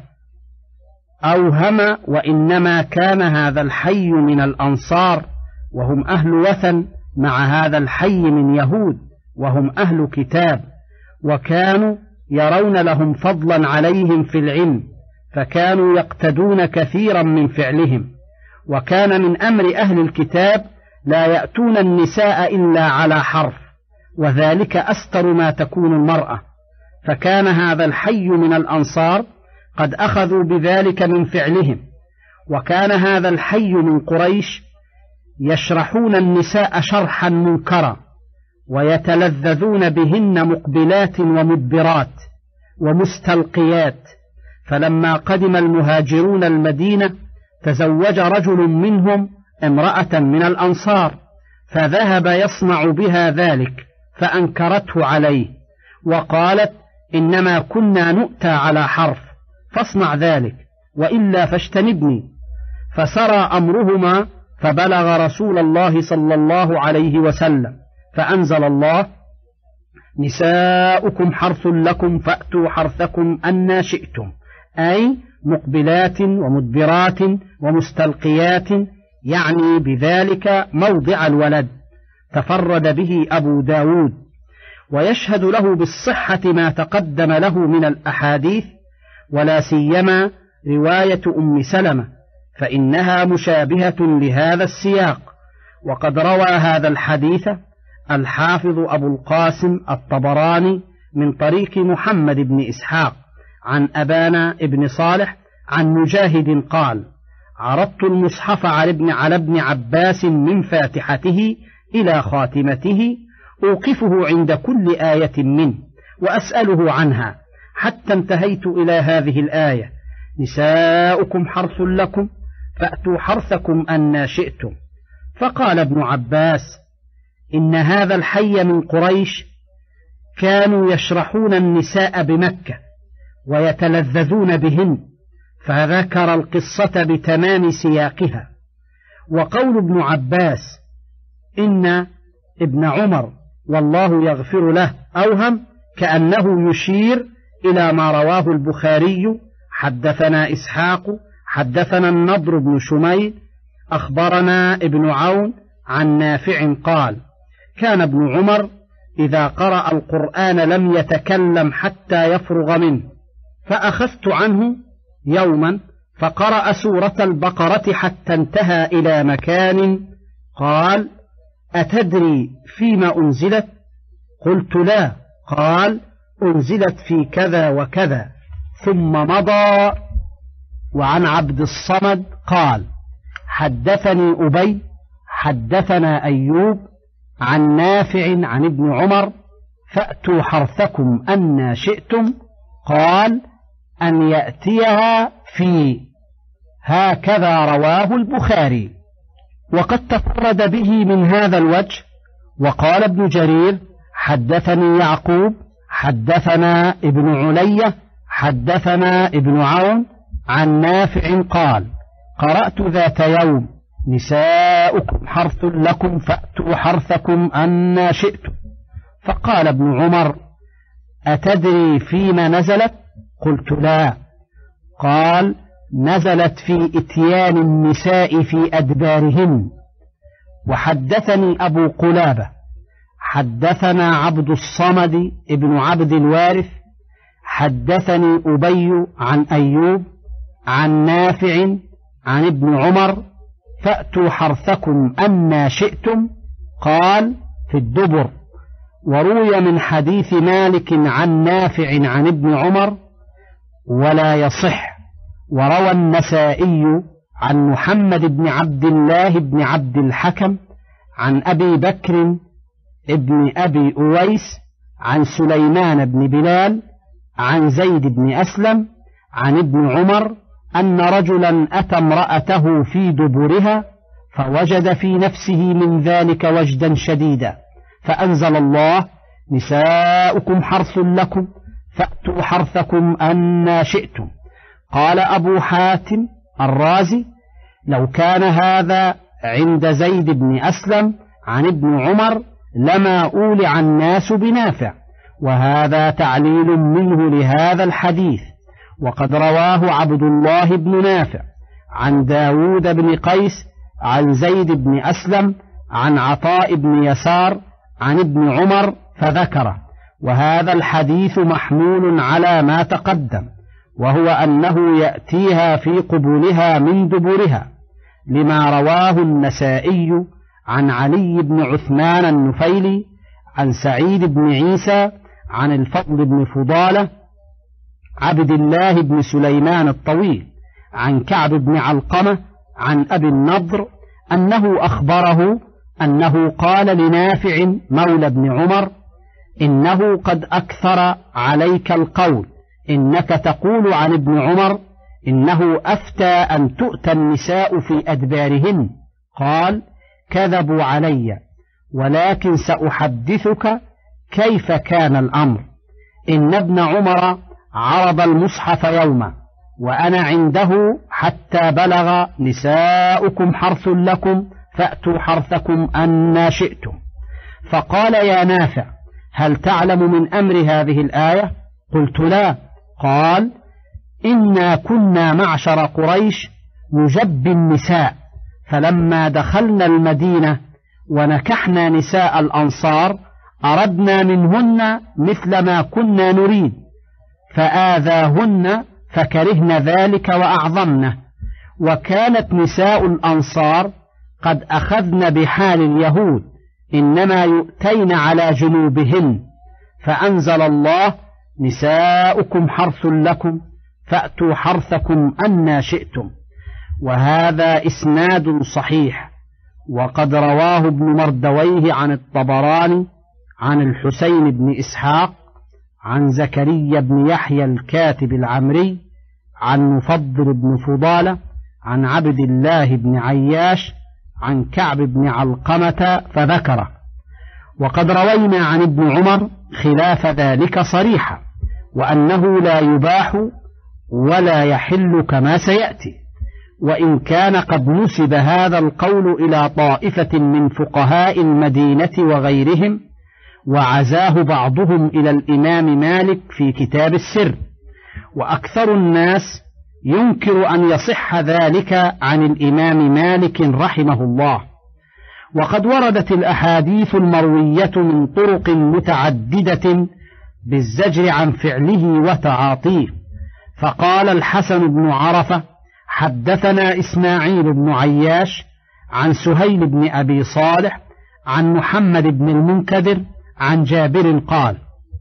أوهم، وإنما كان هذا الحي من الأنصار وهم أهل وثن، مع هذا الحي من يهود وهم أهل كتاب، وكانوا يرون لهم فضلا عليهم في العلم، فكانوا يقتدون كثيرا من فعلهم. وكان من أمر أهل الكتاب لا يأتون النساء إلا على حرف، وذلك أستر ما تكون المرأة، فكان هذا الحي من الأنصار قد أخذوا بذلك من فعلهم. وكان هذا الحي من قريش يشرحون النساء شرحا منكرا، ويتلذذون بهن مقبلات ومدبرات ومستلقيات. فلما قدم المهاجرون المدينة تزوج رجل منهم امرأة من الأنصار، فذهب يصنع بها ذلك، فأنكرته عليه وقالت: إنما كنا نؤتى على حرف، فاصنع ذلك، وإلا فاجتنبني. فسرى أمرهما فبلغ رسول الله صلى الله عليه وسلم، فأنزل الله: نساؤكم حرث لكم فأتوا حرثكم أنى شئتم، أي مقبلات ومدبرات ومستلقيات، يعني بذلك موضع الولد. تفرد به أبو داود، ويشهد له بالصحة ما تقدم له من الأحاديث، ولا سيما رواية أم سلمة، فإنها مشابهة لهذا السياق. وقد روى هذا الحديث الحافظ أبو القاسم الطبراني من طريق محمد بن إسحاق عن أبان بن صالح عن مجاهد قال: عرضت المصحف على ابن, على ابن عباس من فاتحته إلى خاتمته، أوقفه عند كل آية منه وأسأله عنها، حتى انتهيت إلى هذه الآية: نساؤكم حرث لكم فأتوا حرثكم أنى شئتم. فقال ابن عباس: إن هذا الحي من قريش كانوا يشرحون النساء بمكة ويتلذذون بهن، فذكر القصة بتمام سياقها. وقول ابن عباس إن ابن عمر والله يغفر له أوهم، كأنه يشير إلى ما رواه البخاري: حدثنا إسحاق حدثنا النضر بن شميل أخبرنا ابن عون عن نافع قال: كان ابن عمر إذا قرأ القرآن لم يتكلم حتى يفرغ منه، فأخذت عنه يوما فقرأ سورة البقرة حتى انتهى إلى مكان قال: أتدري فيما أنزلت؟ قلت: لا. قال: أنزلت في كذا وكذا، ثم مضى. وعن عبد الصمد قال: حدثني أبي حدثنا أيوب عن نافع عن ابن عمر: فأتوا حرثكم أنى شئتم، قال: أن يأتيها في، هكذا رواه البخاري. وقد تفرد به من هذا الوجه. وقال ابن جرير: حدثني يعقوب حدثنا ابن علية حدثنا ابن عون عن نافع قال: قرأت ذات يوم: نساؤكم حرث لكم فأتوا حرثكم أنى شئتم. فقال ابن عمر: أتدري فيما نزلت؟ قلت: لا. قال: نزلت في إتيان النساء في أدبارهن. وحدثني أبو قلابة حدثنا عبد الصمد ابن عبد الوارث حدثني أبي عن أيوب عن نافع عن ابن عمر: فأتوا حرثكم أنى شئتم، قال: في الدبر. وروي من حديث مالك عن نافع عن ابن عمر ولا يصح. وروى النسائي عن محمد بن عبد الله بن عبد الحكم عن أبي بكر ابن أبي أويس عن سليمان بن بلال عن زيد بن أسلم عن ابن عمر أن رجلا أتى امرأته في دبرها فوجد في نفسه من ذلك وجدا شديدا، فأنزل الله: نساؤكم حرث لكم فأتوا حرثكم أنى شئتم. قال أبو حاتم الرازي: لو كان هذا عند زيد بن أسلم عن ابن عمر لما أولع الناس بنافع. وهذا تعليل منه لهذا الحديث. وقد رواه عبد الله بن نافع عن داود بن قيس عن زيد بن أسلم عن عطاء بن يسار عن ابن عمر فذكره. وهذا الحديث محمول على ما تقدم، وهو أنه يأتيها في قبولها من دبرها، لما رواه النسائي عن علي بن عثمان النفيلي عن سعيد بن عيسى عن الفضل بن فضالة عبد الله بن سليمان الطويل عن كعب بن علقمة عن أبي النضر أنه أخبره أنه قال لنافع مولى بن عمر: إنه قد أكثر عليك القول، إنك تقول عن ابن عمر إنه أفتى أن تؤتى النساء في أدبارهن. قال: كذبوا علي، ولكن سأحدثك كيف كان الأمر. إن ابن عمر عرض المصحف يوما وأنا عنده حتى بلغ: نساؤكم حرث لكم فأتوا حرثكم أنى شئتم. فقال: يا نافع، هل تعلم من أمر هذه الآية؟ قلت: لا. قال: إنا كنا معشر قريش نجبي النساء، فلما دخلنا المدينة ونكحنا نساء الأنصار أردنا منهن مثل ما كنا نريد، فآذاهن فكرهن ذلك وأعظمنه. وكانت نساء الأنصار قد أخذن بحال اليهود، إنما يؤتين على جنوبهن، فأنزل الله: نساؤكم حرث لكم فأتوا حرثكم أنى شئتم. وهذا إسناد صحيح. وقد رواه ابن مردويه عن الطبراني عن الحسين بن إسحاق عن زكريا بن يحيى الكاتب العمري عن مفضل بن فضالة عن عبد الله بن عياش عن كعب بن علقمة فذكره. وقد روينا عن ابن عمر خلاف ذلك صريحا، وأنه لا يباح ولا يحل كما سيأتي، وإن كان قد نسب هذا القول إلى طائفة من فقهاء المدينة وغيرهم، وعزاه بعضهم إلى الإمام مالك في كتاب السر، وأكثر الناس ينكر أن يصح ذلك عن الإمام مالك رحمه الله. وقد وردت الأحاديث المروية من طرق متعددة بالزجر عن فعله وتعاطيه. فقال الحسن بن عرفة: حدثنا إسماعيل بن عياش عن سهيل بن أبي صالح عن محمد بن المنكدر عن جابر قال: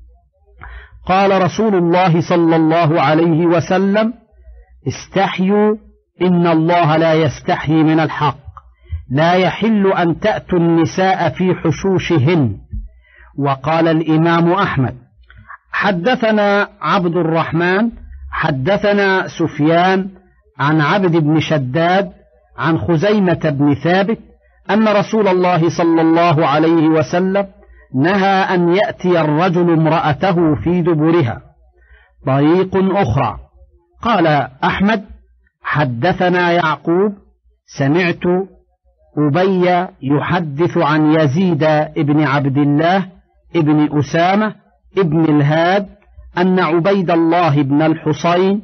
قال رسول الله صلى الله عليه وسلم: استحيوا، إن الله لا يستحيي من الحق، لا يحل أن تأتوا النساء في حشوشهن. وقال الإمام أحمد: حدثنا عبد الرحمن حدثنا سفيان عن عبد بن شداد عن خزيمة بن ثابت أن رسول الله صلى الله عليه وسلم نهى أن يأتي الرجل امرأته في دبرها. طريق أخرى. قال أحمد: حدثنا يعقوب سمعت أبي يحدث عن يزيد ابن عبد الله ابن أسامة ابن الهاد أن عبيد الله بن الحصين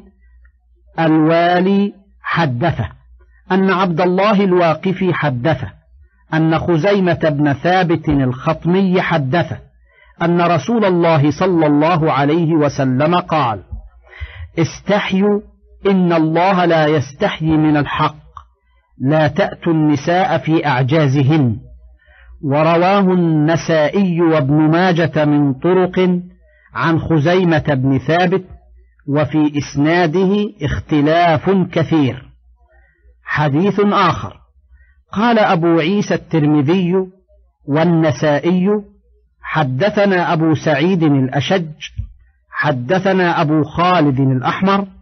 الوالي حدثه أن عبد الله الواقفي حدثه أن خزيمة بن ثابت الخطمي حدثه أن رسول الله صلى الله عليه وسلم قال: استحيوا، إن الله لا يستحيي من الحق، لا تأتوا النساء في أعجازهن. ورواه النسائي وابن ماجة من طرق عن خزيمة بن ثابت، وفي إسناده اختلاف كثير. حديث آخر. قال أبو عيسى الترمذي والنسائي: حدثنا أبو سعيد الأشج حدثنا أبو خالد الأحمر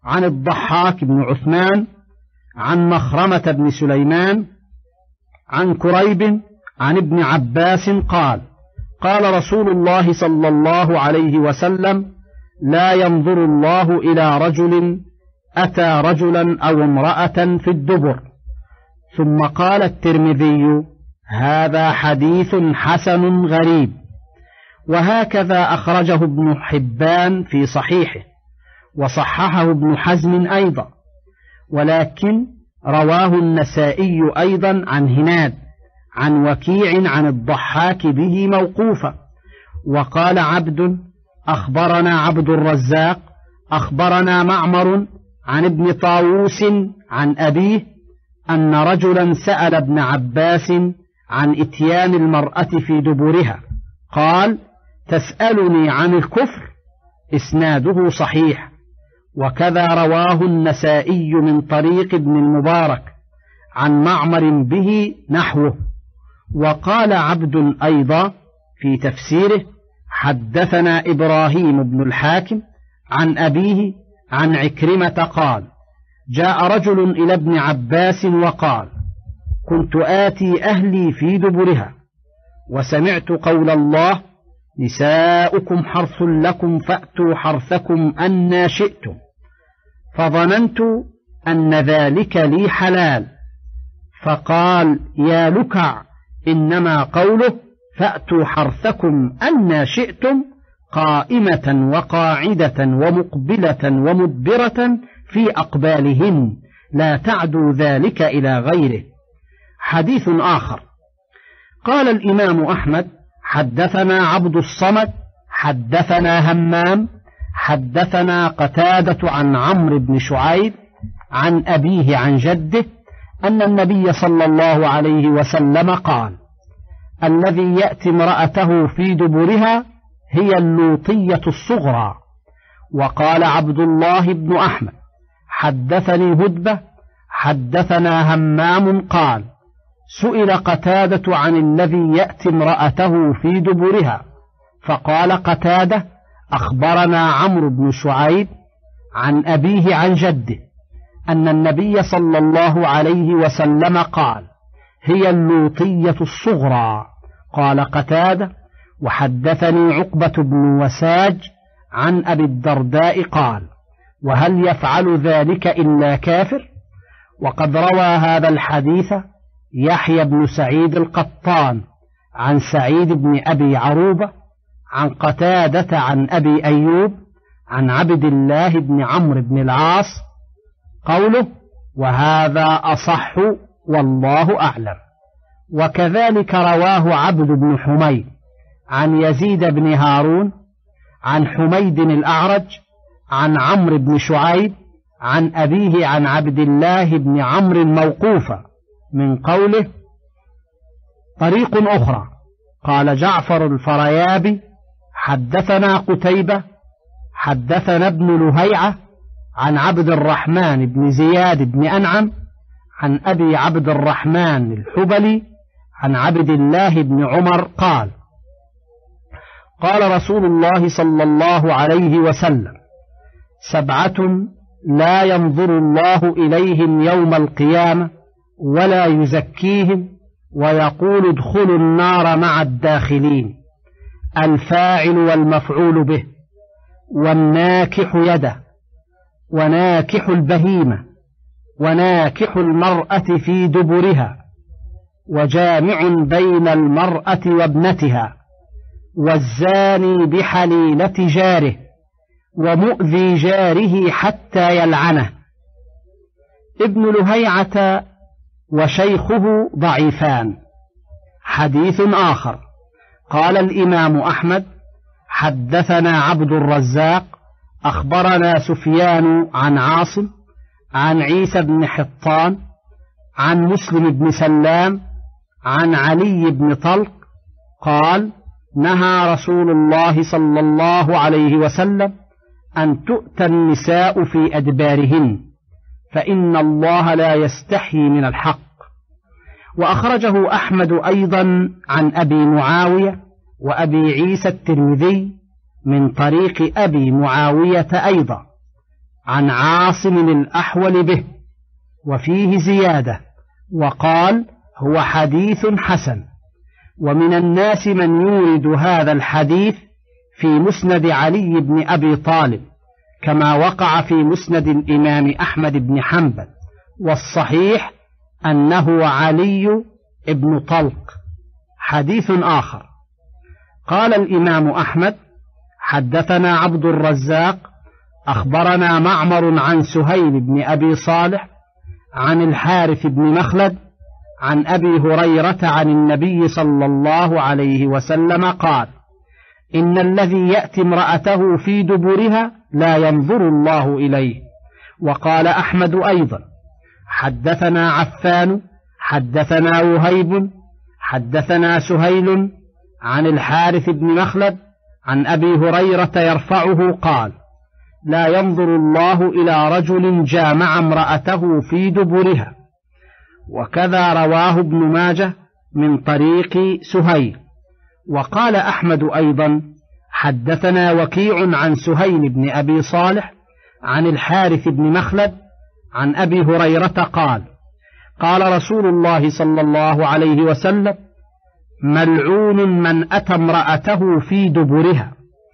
عن الضحاك بن عثمان عن مخرمة بن سليمان عن كريب عن ابن عباس قال قال رسول الله صلى الله عليه وسلم لا ينظر الله إلى رجل أتى رجلا أو امرأة في الدبر. ثم قال الترمذي هذا حديث حسن غريب. وهكذا أخرجه ابن حبان في صحيحه وصححه ابن حزم أيضا، ولكن رواه النسائي أيضا عن هناد عن وكيع عن الضحاك به موقوفا. وقال عبد أخبرنا عبد الرزاق أخبرنا معمر عن ابن طاووس عن أبيه أن رجلا سأل ابن عباس عن إتيان المرأة في دبرها قال تسألني عن الكفر؟ إسناده صحيح. وكذا رواه النسائي من طريق ابن المبارك عن معمر به نحوه. وقال عبد أيضا في تفسيره حدثنا إبراهيم بن الحاكم عن أبيه عن عكرمة قال جاء رجل إلى ابن عباس وقال كنت آتي أهلي في دبرها وسمعت قول الله نساؤكم حرث لكم فأتوا حرثكم أنى شئتم، فظننت أن ذلك لي حلال. فقال يا لكع إنما قوله فأتوا حرثكم أنى شئتم قائمة وقاعدة ومقبلة ومدبرة في أقبالهن لا تعدوا ذلك إلى غيره. حديث آخر قال الإمام أحمد حدثنا عبد الصمد حدثنا همام حدثنا قتادة عن عمرو بن شعيب عن أبيه عن جده أن النبي صلى الله عليه وسلم قال الذي يأتي امرأته في دبرها هي اللوطية الصغرى. وقال عبد الله بن أحمد حدثني هدبة حدثنا همام قال سئل قتادة عن الذي يأتي امرأته في دبرها فقال قتادة أخبرنا عمرو بن شعيب عن أبيه عن جده أن النبي صلى الله عليه وسلم قال هي اللوطية الصغرى. قال قتادة وحدثني عقبة بن وساج عن أبي الدرداء قال وهل يفعل ذلك إلا كافر؟ وقد روى هذا الحديث يحيى بن سعيد القطان عن سعيد بن أبي عروبة عن قتادة عن أبي أيوب عن عبد الله بن عمرو بن العاص قوله وهذا أصح والله أعلم. وكذلك رواه عبد بن حميد عن يزيد بن هارون عن حميد الأعرج عن عمرو بن شعيب عن أبيه عن عبد الله بن عمرو موقوفا من قوله. طريق أخرى قال جعفر الفريابي حدثنا قتيبة حدثنا ابن لهيعة عن عبد الرحمن بن زياد بن أنعم عن أبي عبد الرحمن الحبلي عن عبد الله بن عمر قال قال رسول الله صلى الله عليه وسلم سبعة لا ينظر الله إليهم يوم القيامة ولا يزكيهم ويقول ادخلوا النار مع الداخلين الفاعل والمفعول به والناكح يده وناكح البهيمة وناكح المرأة في دبرها وجامع بين المرأة وابنتها والزاني بحليلة جاره ومؤذي جاره حتى يلعنه. ابن لهيعة وشيخه ضعيفان. حديث آخر قال الإمام أحمد حدثنا عبد الرزاق أخبرنا سفيان عن عاصم عن عيسى بن حطان عن مسلم بن سلام عن علي بن طلق قال نهى رسول الله صلى الله عليه وسلم أن تؤتى النساء في أدبارهن فإن الله لا يستحيي من الحق. وأخرجه أحمد أيضا عن أبي معاوية وأبي عيسى الترمذي من طريق أبي معاوية أيضا عن عاصم الأحول به، وفيه زيادة، وقال هو حديث حسن. ومن الناس من يورد هذا الحديث في مسند علي بن أبي طالب، كما وقع في مسند الإمام أحمد بن حنبل، والصحيح أنه علي بن طلق. حديث آخر، قال الإمام أحمد: حدثنا عبد الرزاق أخبرنا معمر عن سهيل بن أبي صالح عن الحارث بن مخلد عن أبي هريرة عن النبي صلى الله عليه وسلم قال: إن الذي يأتي امرأته في دبرها لا ينظر الله إليه. وقال أحمد أيضا: حدثنا عفان حدثنا وهيب حدثنا سهيل عن الحارث بن مخلد عن أبي هريرة يرفعه قال: لا ينظر الله إلى رجل جامع امرأته في دبرها. وكذا رواه ابن ماجه من طريق سهيل. وقال أحمد أيضا: حدثنا وكيع عن سهيل بن أبي صالح عن الحارث بن مخلد عن أبي هريرة قال: قال رسول الله صلى الله عليه وسلم: ملعون من أتى امرأته في دبرها.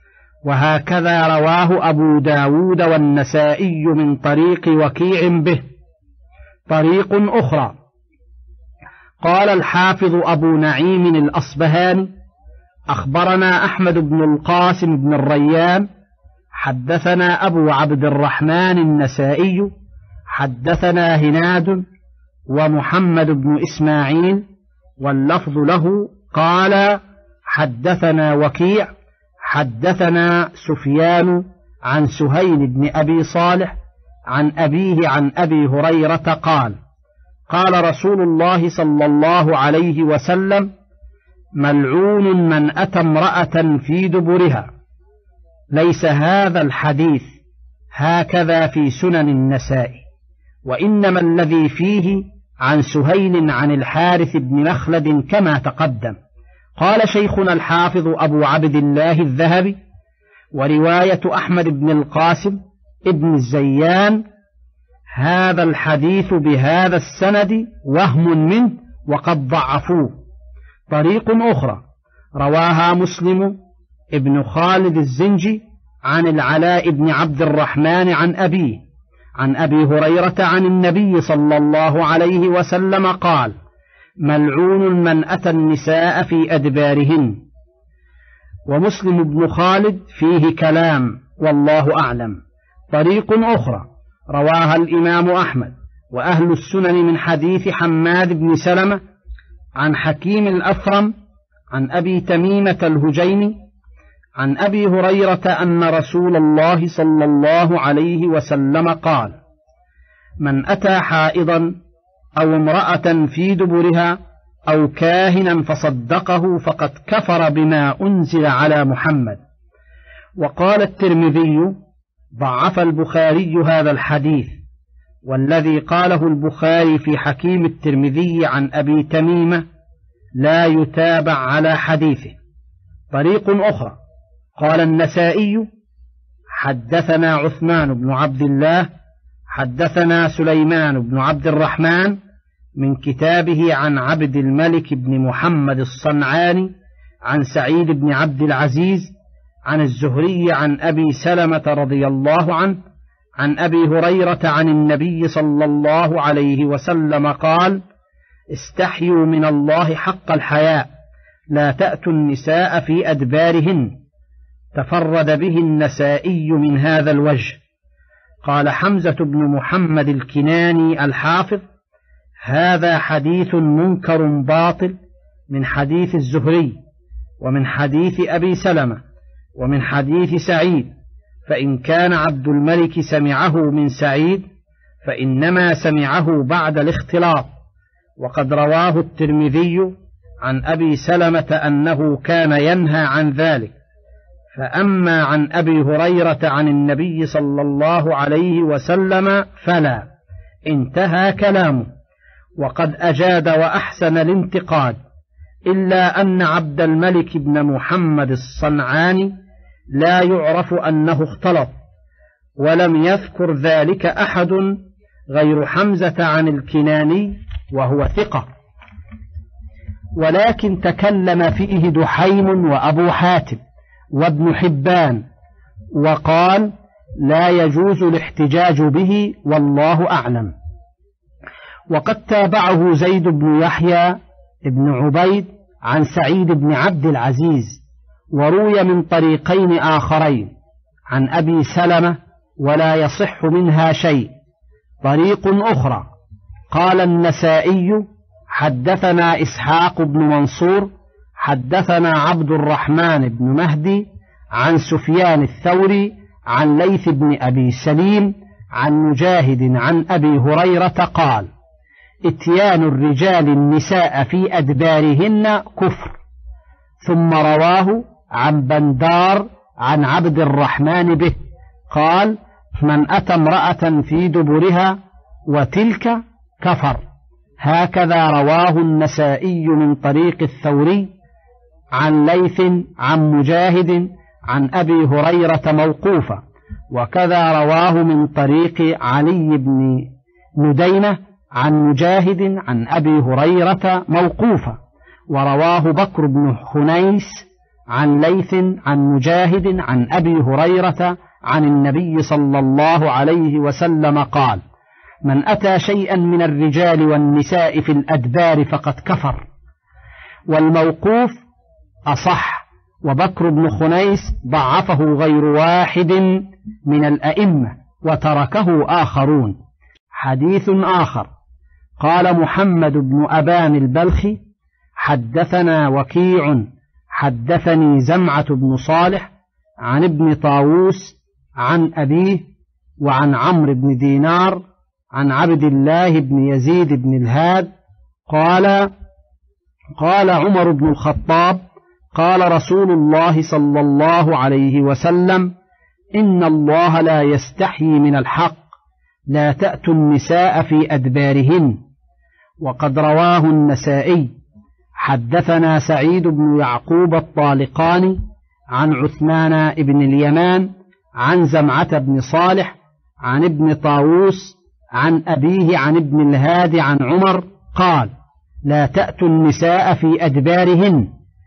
وهكذا رواه أبو داود والنسائي من طريق وكيع به. طريق أخرى، قال الحافظ أبو نعيم الأصبهاني: أخبرنا أحمد بن القاسم بن الريان حدثنا أبو عبد الرحمن النسائي حدثنا هناد ومحمد بن إسماعيل، واللفظ له، قال: حدثنا وكيع حدثنا سفيان عن سهيل بن أبي صالح عن أبيه عن أبي هريرة قال: قال رسول الله صلى الله عليه وسلم: ملعون من أتى امرأة في دبرها. ليس هذا الحديث هكذا في سنن النسائي، وإنما الذي فيه عن سهيل عن الحارث بن مخلد كما تقدم. قال شيخنا الحافظ أبو عبد الله الذهبي: ورواية أحمد بن القاسم ابن الزيان هذا الحديث بهذا السند وهم منه وقد ضعفوه. طريق أخرى رواها مسلم ابن خالد الزنجي عن العلاء بن عبد الرحمن عن أبيه عن أبي هريرة عن النبي صلى الله عليه وسلم قال: ملعون من أتى النساء في أدبارهن. ومسلم بن خالد فيه كلام والله أعلم. طريق أخرى رواها الإمام أحمد وأهل السنن من حديث حماد بن سلمة عن حكيم الأفرم عن أبي تميمة الهجيمي عن أبي هريرة أن رسول الله صلى الله عليه وسلم قال: من أتى حائضا أو امرأة في دبرها أو كاهنا فصدقه فقد كفر بما أنزل على محمد. وقال الترمذي: ضعف البخاري هذا الحديث، والذي قاله البخاري في حكيم الترمذي عن أبي تميمة لا يتابع على حديثه. طريق أخرى، قال النسائي: حدثنا عثمان بن عبد الله حدثنا سليمان بن عبد الرحمن من كتابه عن عبد الملك بن محمد الصنعاني عن سعيد بن عبد العزيز عن الزهري عن أبي سلمة رضي الله عنه عن أبي هريرة عن النبي صلى الله عليه وسلم قال: استحيوا من الله حق الحياء، لا تأتوا النساء في أدبارهن. تفرد به النسائي من هذا الوجه. قال حمزة بن محمد الكناني الحافظ: هذا حديث منكر باطل من حديث الزهري ومن حديث أبي سلمة ومن حديث سعيد، فإن كان عبد الملك سمعه من سعيد فإنما سمعه بعد الاختلاط. وقد رواه الترمذي عن أبي سلمة أنه كان ينهى عن ذلك، فأما عن أبي هريرة عن النبي صلى الله عليه وسلم فلا. انتهى كلامه، وقد أجاد وأحسن الانتقاد، إلا أن عبد الملك بن محمد الصنعاني لا يعرف أنه اختلط، ولم يذكر ذلك أحد غير حمزة عن الكناني وهو ثقة، ولكن تكلم فيه دحيم وأبو حاتم وابن حبان وقال لا يجوز الاحتجاج به والله أعلم. وقد تابعه زيد بن يحيى بن عبيد عن سعيد بن عبد العزيز، وروي من طريقين آخرين عن أبي سلمة ولا يصح منها شيء. طريق أخرى قال النسائي حدثنا إسحاق بن منصور حدثنا عبد الرحمن بن مهدي عن سفيان الثوري عن ليث بن أبي سليم عن مجاهد عن أبي هريرة قال اتيان الرجال النساء في أدبارهن كفر. ثم رواه عن بندار عن عبد الرحمن به قال من أتى امرأة في دبرها وتلك كفر. هكذا رواه النسائي من طريق الثوري عن ليث عن مجاهد عن أبي هريرة موقوفا، وكذا رواه من طريق علي بن نديمة عن مجاهد عن أبي هريرة موقوفا، ورواه بكر بن خنيس عن ليث عن مجاهد عن أبي هريرة عن النبي صلى الله عليه وسلم قال من أتى شيئا من الرجال والنساء في الأدبار فقد كفر. والموقوف أصح، وبكر بن خنيس ضعفه غير واحد من الأئمة وتركه آخرون. حديث آخر قال محمد بن أبان البلخي حدثنا وكيع حدثني زمعة بن صالح عن ابن طاووس عن أبيه وعن عمرو بن دينار عن عبد الله بن يزيد بن الهاد قال قال عمر بن الخطاب قال رسول الله صلى الله عليه وسلم إن الله لا يستحيي من الحق لا تأتوا النساء في أدبارهن. وقد رواه النسائي حدثنا سعيد بن يعقوب الطالقاني عن عثمان بن اليمان عن زمعة بن صالح عن ابن طاووس عن أبيه عن ابن الهاد عن عمر قال لا تأتوا النساء في أدبارهن.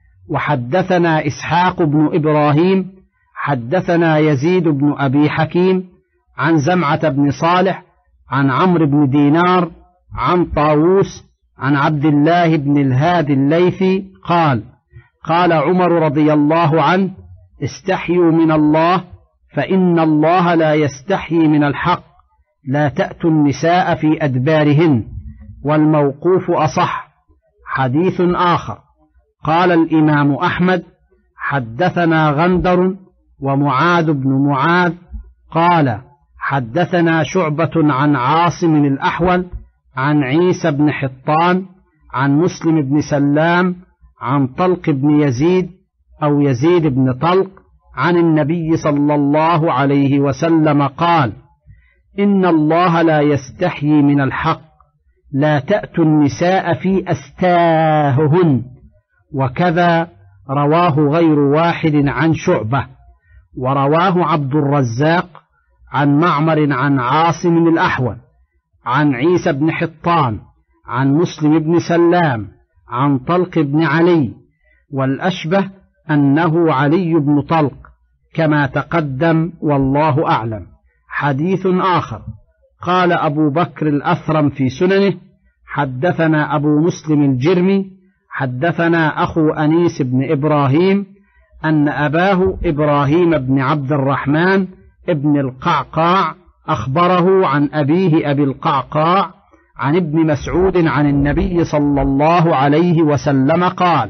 وحدثنا إسحاق بن إبراهيم حدثنا يزيد بن أبي حكيم عن زمعة بن صالح عن عمرو بن دينار عن طاووس عن عبد الله بن الهاد الليثي قال قال عمر رضي الله عنه استحيوا من الله فإن الله لا يستحيي من الحق لا تأتوا النساء في أدبارهن. والموقوف أصح. حديث آخر قال الإمام أحمد حدثنا غندر ومعاذ بن معاذ قال حدثنا شعبة عن عاصم الأحول عن عيسى بن حطان عن مسلم بن سلام عن طلق بن يزيد أو يزيد بن طلق عن النبي صلى الله عليه وسلم قال إن الله لا يستحيي من الحق لا تأتوا النساء في أستاههن. وكذا رواه غير واحد عن شعبة. ورواه عبد الرزاق عن معمر عن عاصم الأحول عن عيسى بن حطان عن مسلم بن سلام عن طلق بن علي، والأشبه أنه علي بن طلق كما تقدم والله أعلم. حديث آخر قال أبو بكر الأثرم في سننه حدثنا أبو مسلم الجرمي حدثنا أخو أنيس بن إبراهيم أن أباه إبراهيم بن عبد الرحمن ابن القعقاع أخبره عن أبيه أبي القعقاع عن ابن مسعود عن النبي صلى الله عليه وسلم قال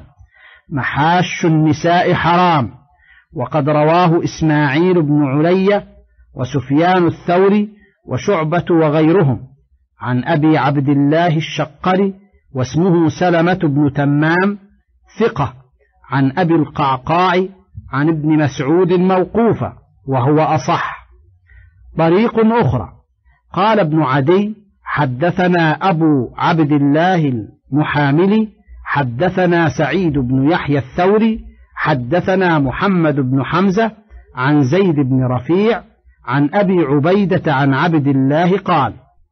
محاش النساء حرام. وقد رواه إسماعيل بن علية وسفيان الثوري وشعبة وغيرهم عن أبي عبد الله الشقري واسمه سلمة بن تمام ثقة عن أبي القعقاع عن ابن مسعود موقوفة وهو أصح. طريق أخرى قال ابن عدي حدثنا أبو عبد الله المحاملي حدثنا سعيد بن يحيى الثوري حدثنا محمد بن حمزة عن زيد بن رفيع عن أبي عبيدة عن عبد الله قال: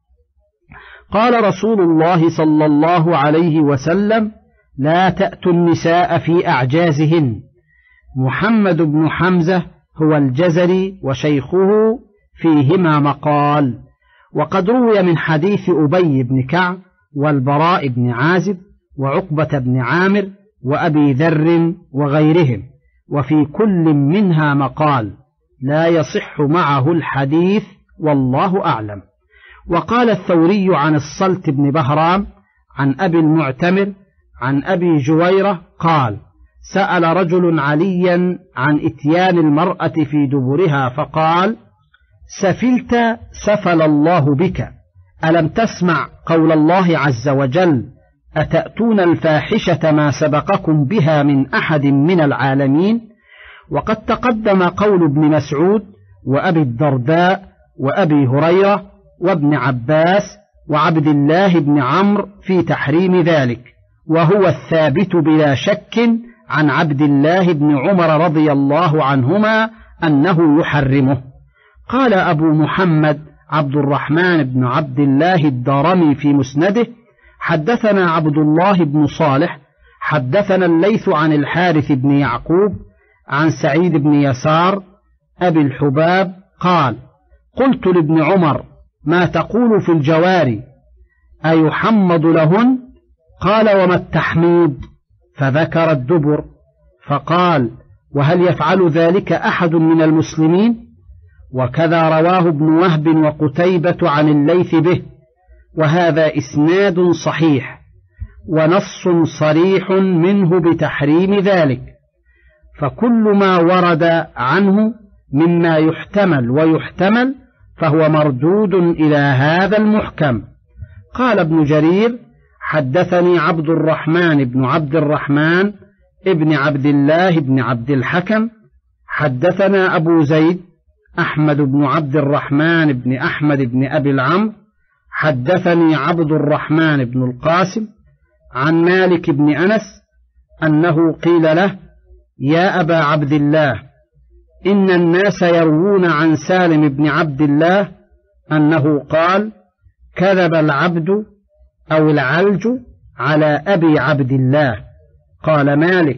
قال رسول الله صلى الله عليه وسلم: لا تأتوا النساء في أعجازهن. محمد بن حمزة هو الجزري وشيخه فيهما مقال. وقد روي من حديث أبي بن كعب والبراء بن عازب وعقبة بن عامر وأبي ذر وغيرهم، وفي كل منها مقال لا يصح معه الحديث والله أعلم. وقال الثوري عن الصلت بن بهرام عن أبي المعتمر عن أبي جويرة قال: سأل رجل عليا عن إتيان المرأة في دبرها فقال: سفلت سفل الله بك، ألم تسمع قول الله عز وجل: أتأتون الفاحشة ما سبقكم بها من أحد من العالمين؟ وقد تقدم قول ابن مسعود وأبي الدرداء وأبي هريرة وابن عباس وعبد الله بن عمرو في تحريم ذلك، وهو الثابت بلا شك عن عبد الله بن عمر رضي الله عنهما أنه يحرمه. قال أبو محمد عبد الرحمن بن عبد الله الدارمي في مسنده: حدثنا عبد الله بن صالح حدثنا الليث عن الحارث بن يعقوب عن سعيد بن يسار أبي الحباب قال: قلت لابن عمر: ما تقول في الجواري، أيحمض لهن؟ قال: وما التحميض؟ فذكر الدبر، فقال: وهل يفعل ذلك أحد من المسلمين؟ وكذا رواه ابن وهب وقتيبة عن الليث به، وهذا إسناد صحيح ونص صريح منه بتحريم ذلك، فكل ما ورد عنه مما يحتمل ويحتمل فهو مردود إلى هذا المحكم. قال ابن جرير: حدثني عبد الرحمن بن عبد الرحمن ابن عبد الله بن عبد الحكم حدثنا أبو زيد أحمد بن عبد الرحمن بن أحمد بن أبي العمرو حدثني عبد الرحمن بن القاسم عن مالك بن أنس أنه قيل له: يا أبا عبد الله، إن الناس يروون عن سالم بن عبد الله أنه قال: كذب العبد أو العلج على أبي عبد الله. قال مالك: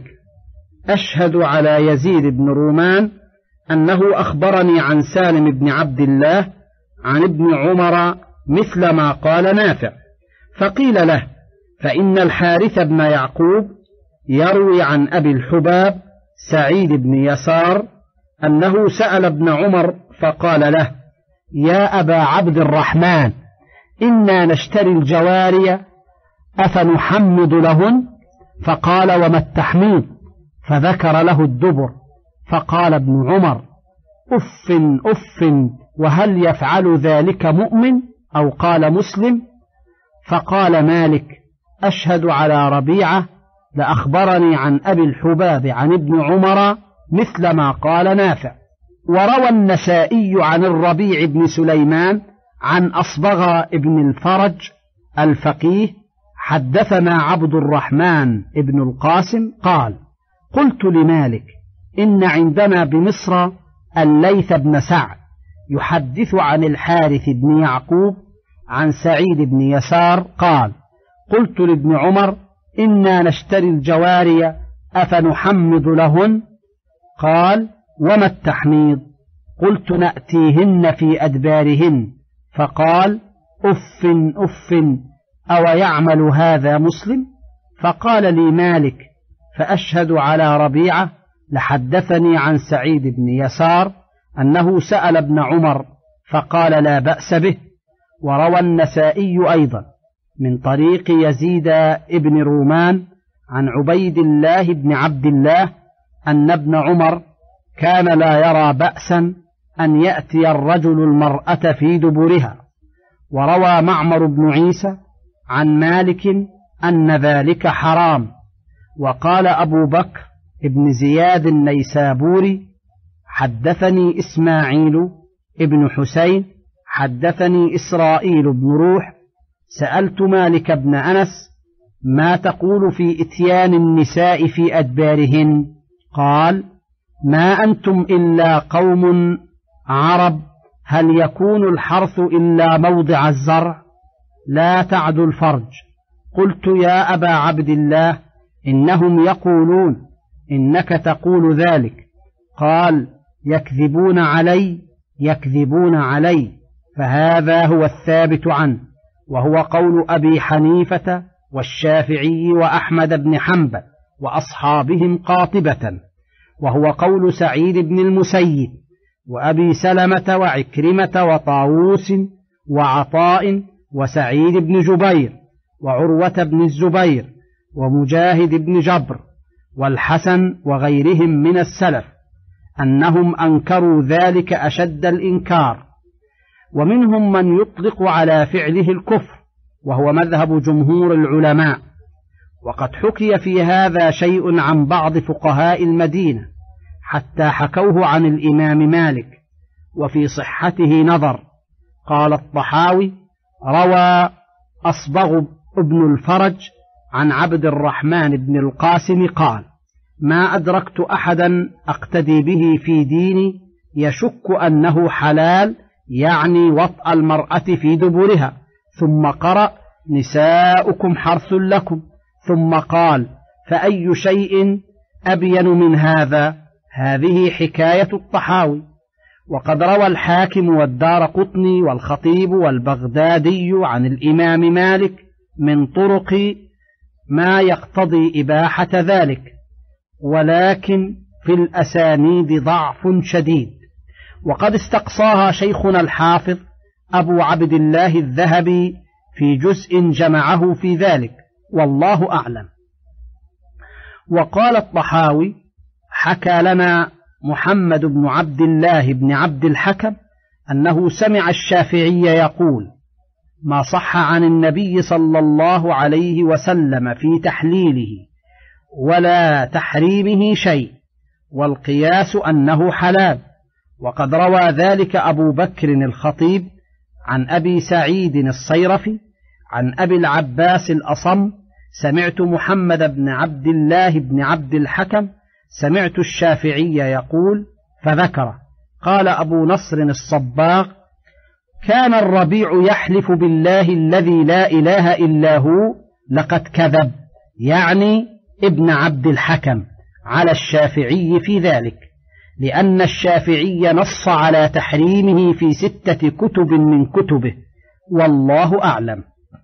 أشهد على يزيد بن رومان أنه أخبرني عن سالم بن عبد الله عن ابن عمر مثل ما قال نافع. فقيل له: فإن الحارث بن يعقوب يروي عن أبي الحباب سعيد بن يسار أنه سأل ابن عمر فقال له: يا أبا عبد الرحمن، إنا نشتري الجواري أفنحمض لهن؟ فقال: وما التحميض؟ فذكر له الدبر، فقال ابن عمر: أف أف، وهل يفعل ذلك مؤمن؟ أو قال مسلم؟ فقال مالك: أشهد على ربيعة لأخبرني عن أبي الحباب عن ابن عمر مثل ما قال نافع. وروى النسائي عن الربيع بن سليمان عن أصبغ ابن الفرج الفقيه حدثنا عبد الرحمن ابن القاسم قال: قلت لمالك: إن عندنا بمصر الليث بن سعد يحدث عن الحارث بن يعقوب عن سعيد بن يسار قال: قلت لابن عمر: إنا نشتري الجواري أفنحمض لهن؟ قال: وما التحميض؟ قلت: نأتيهن في أدبارهن. فقال: أف أف، أو يعمل هذا مسلم؟ فقال لي مالك: فأشهد على ربيعة لحدثني عن سعيد بن يسار أنه سأل ابن عمر فقال: لا بأس به. وروى النسائي أيضا من طريق يزيد ابن رومان عن عبيد الله بن عبد الله أن ابن عمر كان لا يرى بأسا أن يأتي الرجل المرأة في دبرها. وروى معمر بن عيسى عن مالك أن ذلك حرام. وقال أبو بكر ابن زياد النيسابوري: حدثني إسماعيل ابن حسين حدثني إسرائيل بن روح سألت مالك بن أنس: ما تقول في إتيان النساء في أدبارهن؟ قال: ما أنتم إلا قوم عرب هل يكون الحرث إلا موضع الزرع؟ لا تعد الفرج. قلت يا أبا عبد الله إنهم يقولون إنك تقول ذلك. قال يكذبون علي يكذبون علي فهذا هو الثابت عنه، وهو قول أبي حنيفة والشافعي وأحمد بن حنبل وأصحابهم قاطبة، وهو قول سعيد بن المسيب وأبي سلمة وعكرمة وطاووس وعطاء وسعيد بن جبير وعروة بن الزبير ومجاهد بن جبر والحسن وغيرهم من السلف، أنهم أنكروا ذلك أشد الإنكار. ومنهم من يطلق على فعله الكفر، وهو مذهب جمهور العلماء. وقد حكي في هذا شيء عن بعض فقهاء المدينة، حتى حكوه عن الإمام مالك، وفي صحته نظر. قال الطحاوي: روى أصبغ ابن الفرج عن عبد الرحمن بن القاسم قال: ما أدركت أحدا أقتدي به في ديني يشك أنه حلال، يعني وطأ المرأة في دبرها، ثم قرأ: نساؤكم حرث لكم، ثم قال: فأي شيء أبين من هذا؟ هذه حكاية الطحاوي. وقد روى الحاكم والدارقطني والخطيب والبغدادي عن الإمام مالك من طرق ما يقتضي إباحة ذلك، ولكن في الأسانيد ضعف شديد، وقد استقصاها شيخنا الحافظ أبو عبد الله الذهبي في جزء جمعه في ذلك، والله أعلم. وقال الطحاوي: حكى لنا محمد بن عبد الله بن عبد الحكم أنه سمع الشافعي يقول: ما صح عن النبي صلى الله عليه وسلم في تحليله ولا تحريمه شيء، والقياس أنه حلال. وقد روى ذلك أبو بكر الخطيب عن أبي سعيد الصيرفي عن أبي العباس الأصم: سمعت محمد بن عبد الله بن عبد الحكم سمعت الشافعي يقول، فذكر. قال أبو نصر الصباغ: كان الربيع يحلف بالله الذي لا إله إلا هو لقد كذب، يعني ابن عبد الحكم، على الشافعي في ذلك، لأن الشافعي نص على تحريمه في ستة كتب من كتبه، والله أعلم.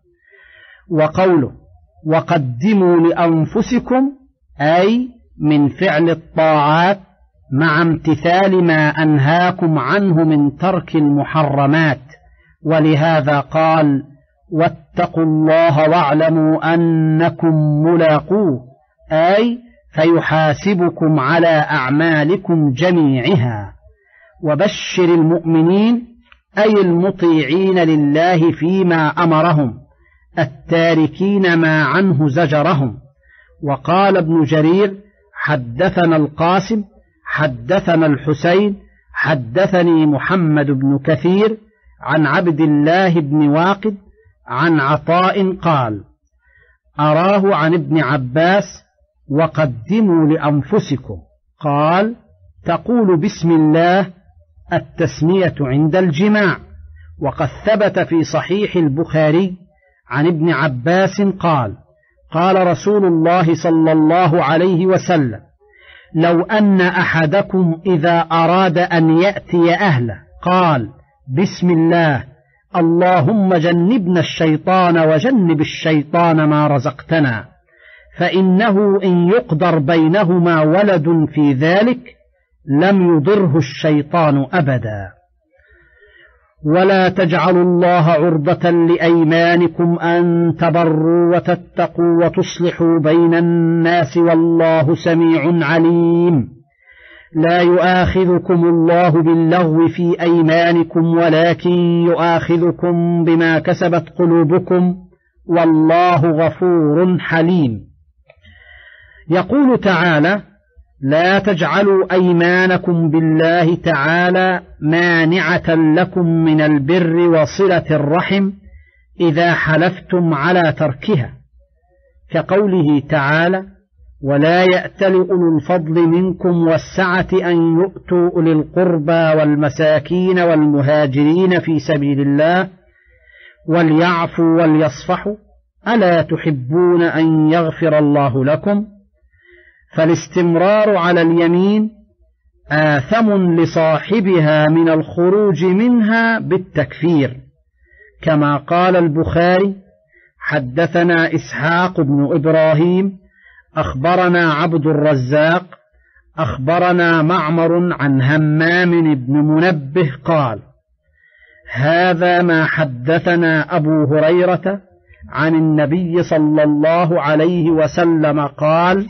وقوله: وقدموا لأنفسكم، أي من فعل الطاعات مع امتثال ما أنهاكم عنه من ترك المحرمات. ولهذا قال: واتقوا الله واعلموا أنكم ملاقوه، أي فيحاسبكم على أعمالكم جميعها. وبشر المؤمنين، أي المطيعين لله فيما أمرهم، التاركين ما عنه زجرهم. وقال ابن جرير: حدثنا القاسم حدثنا الحسين حدثني محمد بن كثير عن عبد الله بن واقد عن عطاء قال: أراه عن ابن عباس: وقدموا لأنفسكم. قال: تقول بسم الله، التسمية عند الجماع. وقد ثبت في صحيح البخاري عن ابن عباس قال: قال رسول الله صلى الله عليه وسلم: لو أن أحدكم إذا أراد أن يأتي أهله قال: بسم الله، اللهم جنبنا الشيطان وجنب الشيطان ما رزقتنا، فإنه إن يقدر بينهما ولد في ذلك لم يضره الشيطان أبدا. ولا تجعلوا الله عرضة لأيمانكم أن تبروا وتتقوا وتصلحوا بين الناس، والله سميع عليم. لا يؤاخذكم الله باللغو في أيمانكم، ولكن يؤاخذكم بما كسبت قلوبكم، والله غفور حليم. يقول تعالى: لا تجعلوا أيمانكم بالله تعالى مانعة لكم من البر وصلة الرحم إذا حلفتم على تركها، كقوله تعالى: ولا يأتل أولو الفضل منكم والسعة أن يؤتوا أولي القربى والمساكين والمهاجرين في سبيل الله وليعفوا وليصفحوا ألا تحبون أن يغفر الله لكم؟ فالاستمرار على اليمين آثم لصاحبها من الخروج منها بالتكفير، كما قال البخاري: حدثنا إسحاق بن إبراهيم أخبرنا عبد الرزاق أخبرنا معمر عن همام بن منبه قال: هذا ما حدثنا أبو هريرة عن النبي صلى الله عليه وسلم قال: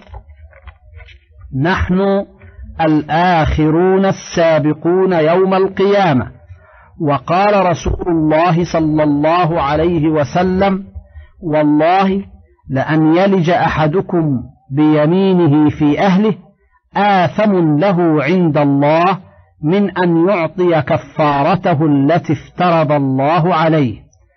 نحن الآخرون السابقون يوم القيامة. وقال رسول الله صلى الله عليه وسلم: والله لأن يلج أحدكم بيمينه في أهله آثم له عند الله من أن يعطي كفارته التي افترض الله عليه.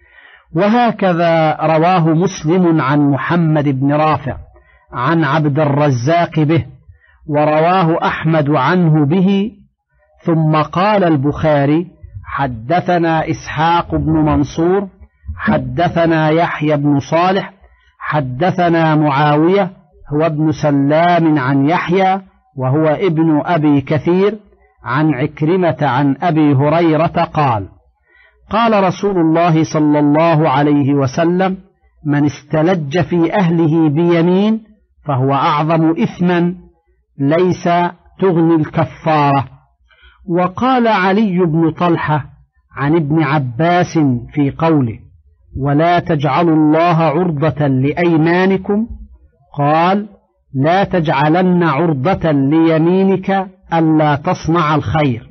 وهكذا رواه مسلم عن محمد بن رافع عن عبد الرزاق به، ورواه أحمد عنه به. ثم قال البخاري: حدثنا إسحاق بن منصور حدثنا يحيى بن صالح حدثنا معاوية هو ابن سلام عن يحيى وهو ابن أبي كثير عن عكرمة عن أبي هريرة قال: قال رسول الله صلى الله عليه وسلم: من استلج في أهله بيمين فهو أعظم إثما ليس تغني الكفارة. وقال علي بن طلحة عن ابن عباس في قوله: ولا تجعلوا الله عرضة لأيمانكم، قال: لا تجعلن عرضة ليمينك ألا تصنع الخير،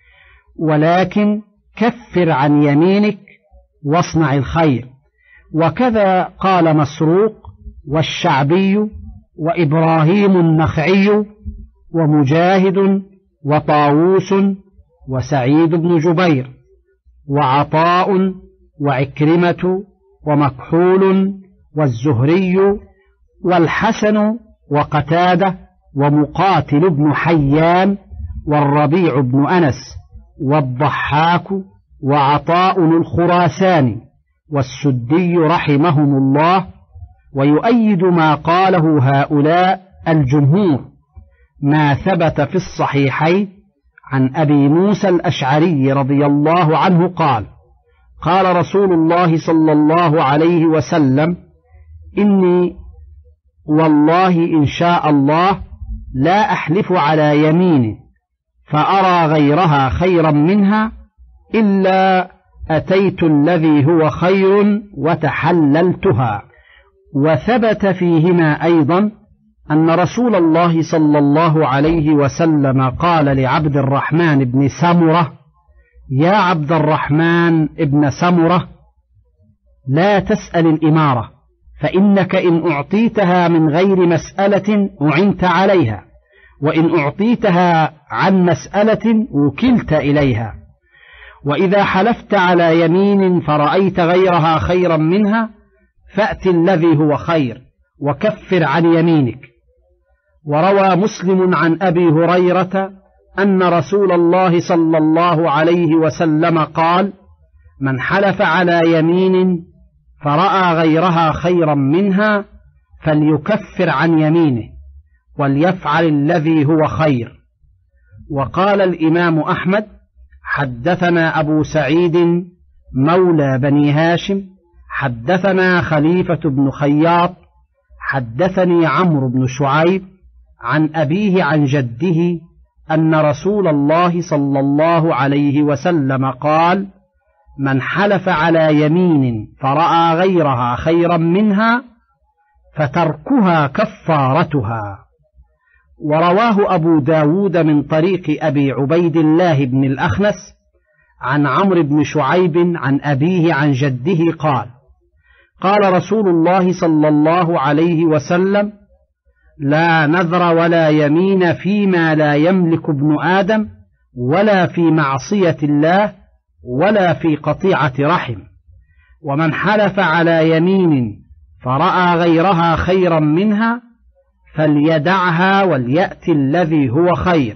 ولكن كفر عن يمينك واصنع الخير. وكذا قال مسروق والشعبي وإبراهيم النخعي ومجاهد وطاووس وسعيد بن جبير وعطاء وعكرمة ومكحول والزهري والحسن وقتادة ومقاتل بن حيان والربيع بن أنس والضحاك وعطاء الخراساني والسدي رحمهم الله. ويؤيد ما قاله هؤلاء الجمهور ما ثبت في الصحيحين عن أبي موسى الأشعري رضي الله عنه قال: قال رسول الله صلى الله عليه وسلم: إني والله إن شاء الله لا أحلف على يمين فأرى غيرها خيرا منها إلا أتيت الذي هو خير وتحللتها. وثبت فيهما أيضا أن رسول الله صلى الله عليه وسلم قال لعبد الرحمن بن سمرة: يا عبد الرحمن بن سمرة، لا تسأل الإمارة، فإنك إن أعطيتها من غير مسألة أعنت عليها، وإن أعطيتها عن مسألة وكلت إليها. وإذا حلفت على يمين فرأيت غيرها خيرا منها فأت الذي هو خير وكفر عن يمينك. وروى مسلم عن أبي هريرة أن رسول الله صلى الله عليه وسلم قال: من حلف على يمين فرأى غيرها خيرا منها فليكفر عن يمينه وليفعل الذي هو خير. وقال الإمام أحمد: حدثنا أبو سعيد مولى بني هاشم حدثنا خليفة بن خياط حدثني عمرو بن شعيب عن أبيه عن جده أن رسول الله صلى الله عليه وسلم قال: من حلف على يمين فرأى غيرها خيرا منها فتركها كفارتها. ورواه أبو داود من طريق أبي عبيد الله بن الأخنس عن عمرو بن شعيب عن أبيه عن جده قال: قال رسول الله صلى الله عليه وسلم: لا نذر ولا يمين فيما لا يملك ابن آدم ولا في معصية الله ولا في قطيعة رحم. ومن حلف على يمين فرأى غيرها خيرا منها فليدعها وليأتي الذي هو خير،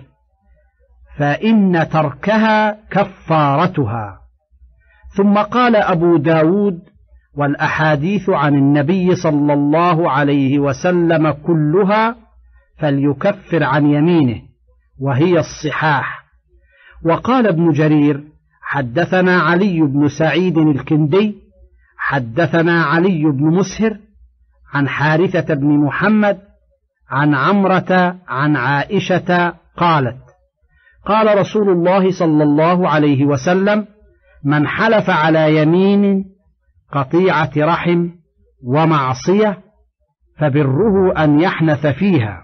فإن تركها كفارتها. ثم قال أبو داود: والأحاديث عن النبي صلى الله عليه وسلم كلها فليكفر عن يمينه، وهي الصحاح. وقال ابن جرير: حدثنا علي بن سعيد الكندي حدثنا علي بن مسهر عن حارثة بن محمد عن عمرة عن عائشة قالت: قال رسول الله صلى الله عليه وسلم: من حلف على يمين قطيعة رحم ومعصية فبره أن يحنث فيها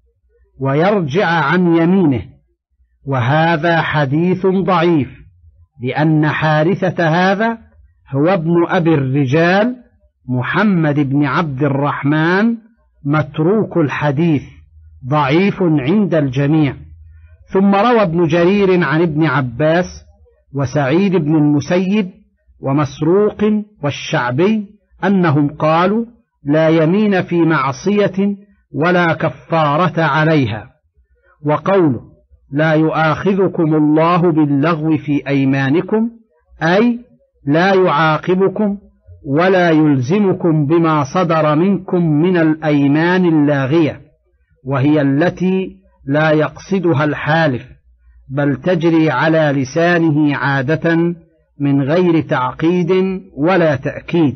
ويرجع عن يمينه. وهذا حديث ضعيف، لأن حارثة هذا هو ابن أبي الرجال محمد بن عبد الرحمن متروك الحديث ضعيف عند الجميع. ثم روى ابن جرير عن ابن عباس وسعيد بن المسيب ومسروق والشعبي أنهم قالوا: لا يمين في معصية ولا كفارة عليها. وقوله: لا يؤاخذكم الله باللغو في أيمانكم، أي لا يعاقبكم ولا يلزمكم بما صدر منكم من الأيمان اللاغية، وهي التي لا يقصدها الحالف، بل تجري على لسانه عادة من غير تعقيد ولا تأكيد،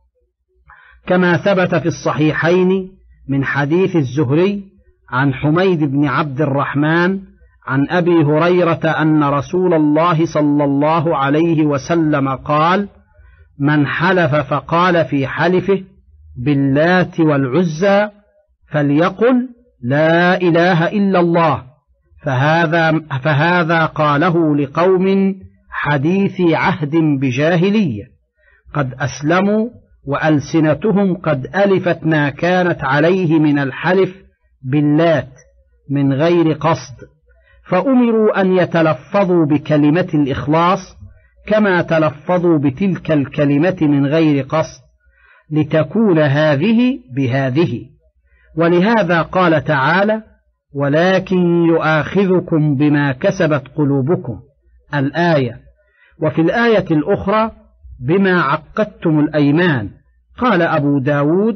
كما ثبت في الصحيحين من حديث الزهري عن حميد بن عبد الرحمن عن أبي هريرة أن رسول الله صلى الله عليه وسلم قال: من حلف فقال في حلفه باللات والعزى فليقل: لا إله إلا الله، فهذا, فهذا قاله لقوم حديث عهد بجاهلية قد أسلموا وألسنتهم قد ألفت ما كانت عليه من الحلف باللات من غير قصد، فأمروا أن يتلفظوا بكلمة الإخلاص كما تلفظوا بتلك الكلمة من غير قصد، لتكون هذه بهذه. ولهذا قال تعالى: ولكن يؤاخذكم بما كسبت قلوبكم، الآية. وفي الآية الأخرى: بما عقدتم الأيمان. قال أبو داود: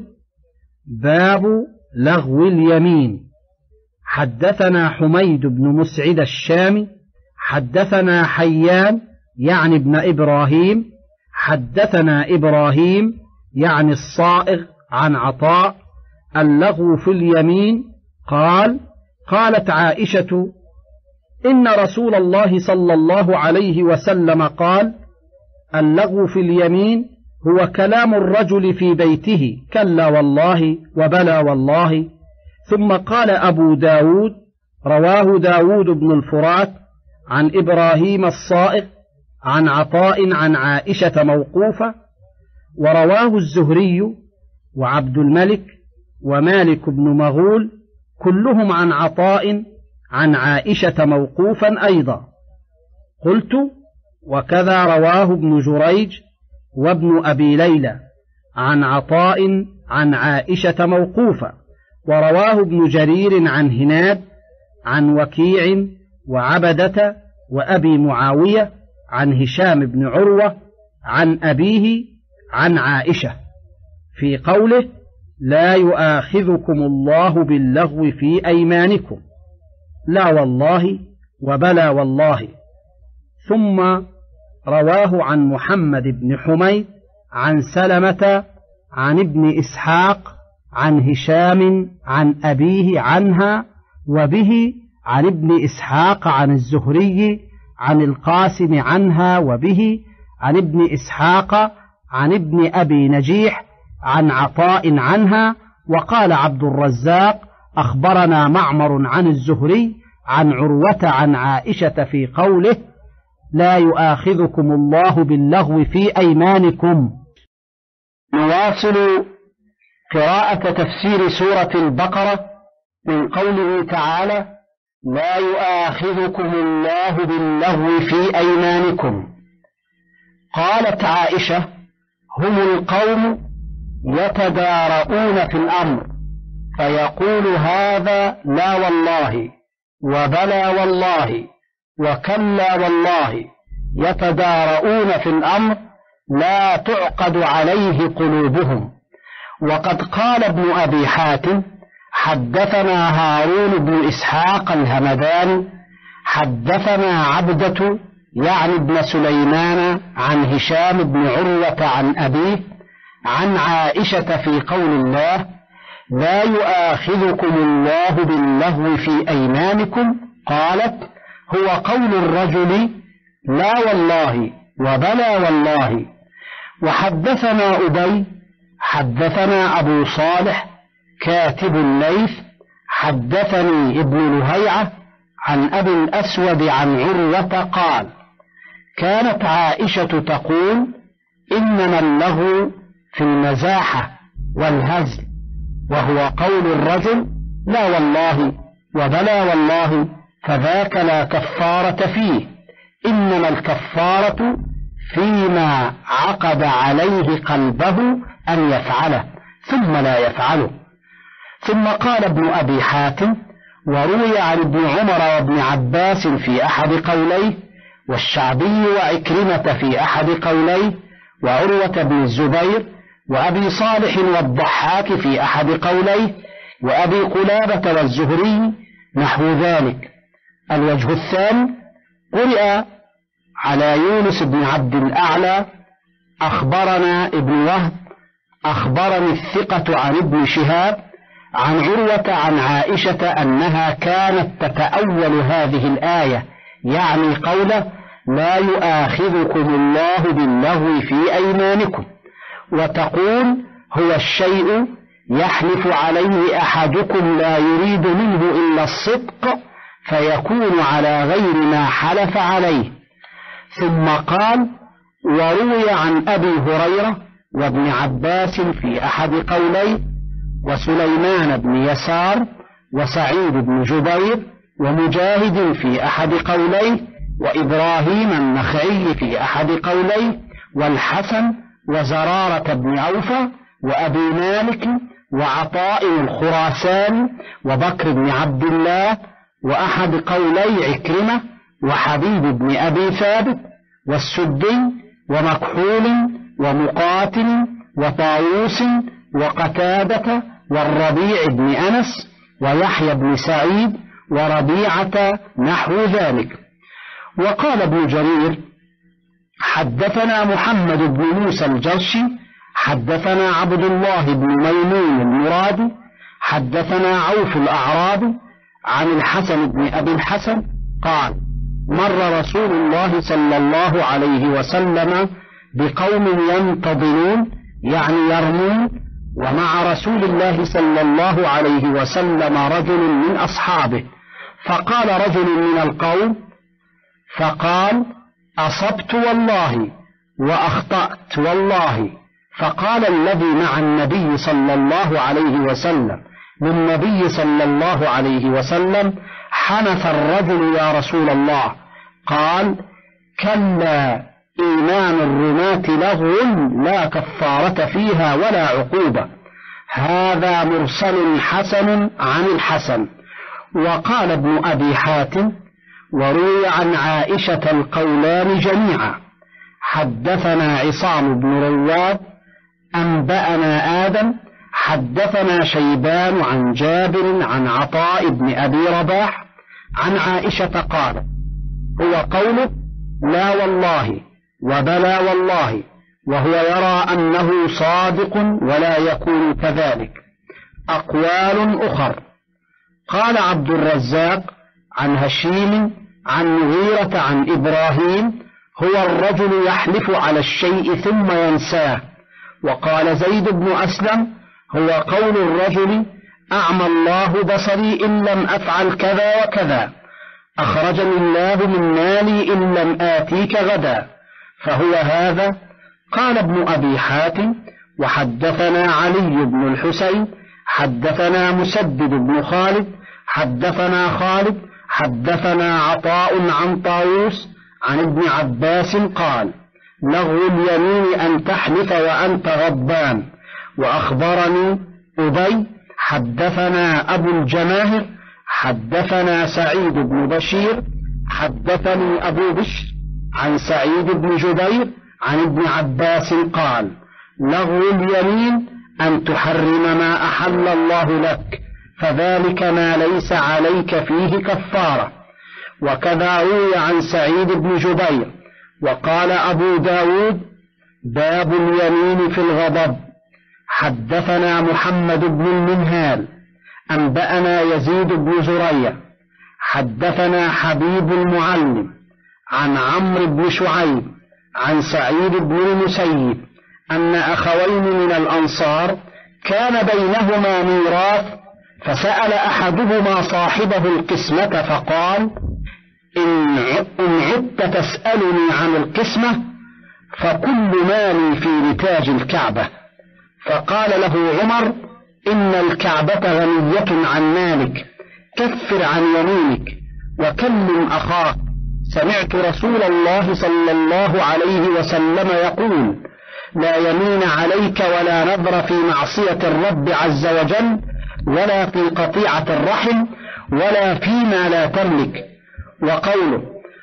باب لغو اليمين. حدثنا حميد بن مسعد الشامي حدثنا حيان يعني ابن إبراهيم حدثنا إبراهيم يعني الصائغ عن عطاء: اللغو في اليمين. قال: قالت عائشة: إن رسول الله صلى الله عليه وسلم قال: اللغو في اليمين هو كلام الرجل في بيته، كلا والله وبلى والله. ثم قال أبو داود: رواه داود بن الفرات عن إبراهيم الصائغ عن عطاء عن عائشة موقوفة. ورواه الزهري وعبد الملك ومالك بن مغول كلهم عن عطاء عن عائشة موقوفا أيضا. قلت: وكذا رواه ابن جريج وابن أبي ليلى عن عطاء عن عائشة موقوفا. ورواه ابن جرير عن هناد عن وكيع وعبدة وأبي معاوية عن هشام بن عروة عن أبيه عن عائشة في قوله: لا يؤاخذكم الله باللغو في أيمانكم، لا والله وبلى والله. ثم رواه عن محمد بن حميد عن سلمة عن ابن إسحاق عن هشام عن أبيه عنها، وبه عن ابن إسحاق عن الزهري عن القاسم عنها، وبه عن ابن إسحاق عن ابن أبي نجيح عن عطاء عنها. وقال عبد الرزاق: أخبرنا معمر عن الزهري عن عروة عن عائشة في قوله: لا يؤاخذكم الله باللغو في أيمانكم. نواصل قراءة تفسير سورة البقرة من قوله تعالى: لا يؤاخذكم الله باللغو في أيمانكم. قالت عائشة: هم القوم يتدارؤون في الأمر، فيقول هذا لا والله وبلى والله وكلا والله، يتدارؤون في الأمر لا تعقد عليه قلوبهم. وقد قال ابن أبي حاتم حدثنا هارون بن إسحاق الهمداني حدثنا عبدة يعني ابن سليمان عن هشام بن عروة عن أبيه عن عائشة في قول الله لا يؤاخذكم الله باللغو في أيمانكم، قالت هو قول الرجل لا والله وبلى والله. وحدثنا أبي حدثنا أبو صالح كاتب الليث حدثني ابن لهيعة عن أبي الأسود عن عروة قال كانت عائشة تقول إنما اللغو في المزاحة والهزل، وهو قول الرجل لا والله وبلى والله، فذاك لا كفارة فيه، إنما الكفارة فيما عقد عليه قلبه أن يفعله ثم لا يفعله. ثم قال ابن أبي حاتم وروي عن ابن عمر وابن عباس في أحد قوليه، والشعبي وعكرمة في أحد قوليه، وعروة بن الزبير وأبي صالح والضحاك في أحد قوليه، وأبي قلابة والزهري نحو ذلك. الوجه الثاني قرئ على يونس بن عبد الأعلى أخبرنا ابن وهب أخبرني الثقة عن ابن شهاب عن عروة عن عائشة أنها كانت تتأول هذه الآية، يعني قوله لا يؤاخذكم الله باللغو في أيمانكم، وتقول هو الشيء يحلف عليه أحدكم لا يريد منه إلا الصدق فيكون على غير ما حلف عليه. ثم قال وروي عن أبي هريرة وابن عباس في أحد قوليه، وسليمان بن يسار وسعيد بن جبير ومجاهد في أحد قوليه، وإبراهيم النخعي في أحد قوليه، والحسن وزرارة بن أوفى وأبي مالك وعطاء الخراساني وبكر بن عبد الله وأحد قولي عكرمة وحبيب بن أبي ثابت والسدي ومكحول ومقاتل وطاووس وقتادة والربيع بن أنس ويحيى بن سعيد وربيعة نحو ذلك. وقال ابن جرير حدثنا محمد بن موسى الجرشي حدثنا عبد الله بن ميمون المرادي حدثنا عوف الأعرابي عن الحسن بن أبي الحسن قال مر رسول الله صلى الله عليه وسلم بقوم ينتظرون يعني يرمون، ومع رسول الله صلى الله عليه وسلم رجل من أصحابه، فقال رجل من القوم فقال أصبت والله وأخطأت والله، فقال الذي مع النبي صلى الله عليه وسلم للنبي صلى الله عليه وسلم حنث الرجل يا رسول الله، قال كلا إيمان الرماة لغو لا كفارة فيها ولا عقوبة. هذا مرسل حسن عن الحسن. وقال ابن أبي حاتم وروي عن عائشة القولان جميعا، حدثنا عصام بن رواد أنبأنا آدم حدثنا شيبان عن جابر عن عطاء بن أبي رباح عن عائشة قال هو قوله لا والله وبلى والله، وهو يرى أنه صادق ولا يكون كذلك. أقوال أخر قال عبد الرزاق عن هشيم عن مغيرة عن إبراهيم هو الرجل يحلف على الشيء ثم ينساه. وقال زيد بن أسلم هو قول الرجل أعمى الله بصري إن لم أفعل كذا وكذا، أخرجني الله من مالي إن لم آتيك غدا، فهو هذا. قال ابن أبي حاتم وحدثنا علي بن الحسين حدثنا مسدد بن خالد حدثنا خالد حدثنا عطاء عن طاووس عن ابن عباس قال لغو اليمين أن تحلف وأنت غضبان. وأخبرني أبي حدثنا أبو الجماهر حدثنا سعيد بن بشير حدثني أبو بشر عن سعيد بن جبير عن ابن عباس قال: لغو اليمين أن تحرم ما أحل الله لك، فذلك ما ليس عليك فيه كفارة. وكذا روي عن سعيد بن جبير. وقال أبو داود: باب اليمين في الغضب. حدثنا محمد بن المنهال أنبأنا يزيد بن زريع حدثنا حبيب المعلم عن عمرو بن شعيب عن سعيد بن المسيب أن أخوين من الأنصار كان بينهما ميراث، فسأل أحدهما صاحبه القسمة فقال: إن عدت تسألني عن القسمة فكل مالي في نتاج الكعبة. فقال له عمر: إن الكعبة غنية عن مالك، كفر عن يمينك وكلم أخاك. سمعت رسول الله صلى الله عليه وسلم يقول: لا يمين عليك ولا نذر في معصية الرب عز وجل، ولا في قطيعة الرحم، ولا فيما لا تملك. وقوله: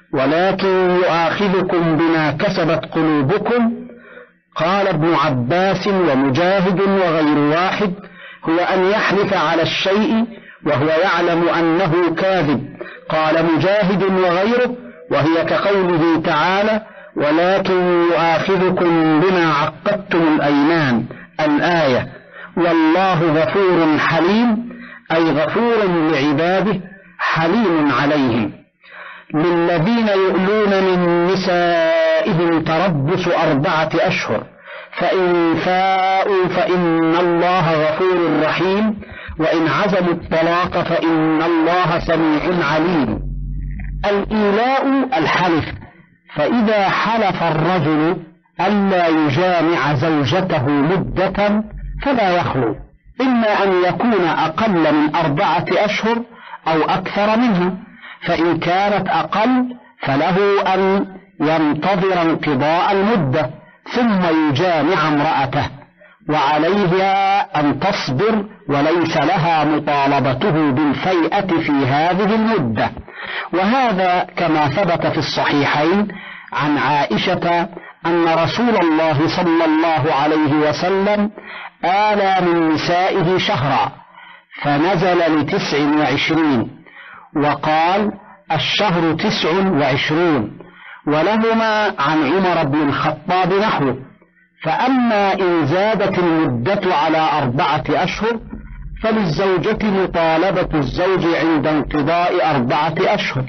ولكن يؤاخذكم بما كسبت قلوبكم. قال ابن عباس ومجاهد وغير واحد: هو أن يحلف على الشيء وهو يعلم أنه كاذب. قال مجاهد وغيره: وهي كقوله تعالى: ولكن يؤاخذكم بما عقدتم الأيمان، الآية. والله غفور حليم، أي غفور لعباده حليم عليهم. للذين يؤلون من نسائهم تربص أربعة أشهر، فإن فاءوا فإن الله غفور رحيم، وإن عزموا الطلاق فإن الله سميع عليم. الإيلاء الحلف، فإذا حلف الرجل ألا يجامع زوجته مدة فلا يخلو، إما أن يكون أقل من أربعة أشهر أو أكثر منها، فإن كانت أقل فله أن ينتظر انقضاء المدة ثم يجامع امرأته، وعليها أن تصبر وليس لها مطالبته بالفيئة في هذه المدة. وهذا كما ثبت في الصحيحين عن عائشة أن رسول الله صلى الله عليه وسلم آلى من نسائه شهرا فنزل لتسع وعشرين، وقال: الشهر تسع وعشرون. ولهما عن عمر بن الخطاب نحوه. فأما إن زادت المدة على أربعة أشهر فللزوجة مطالبة الزوج عند انقضاء أربعة أشهر،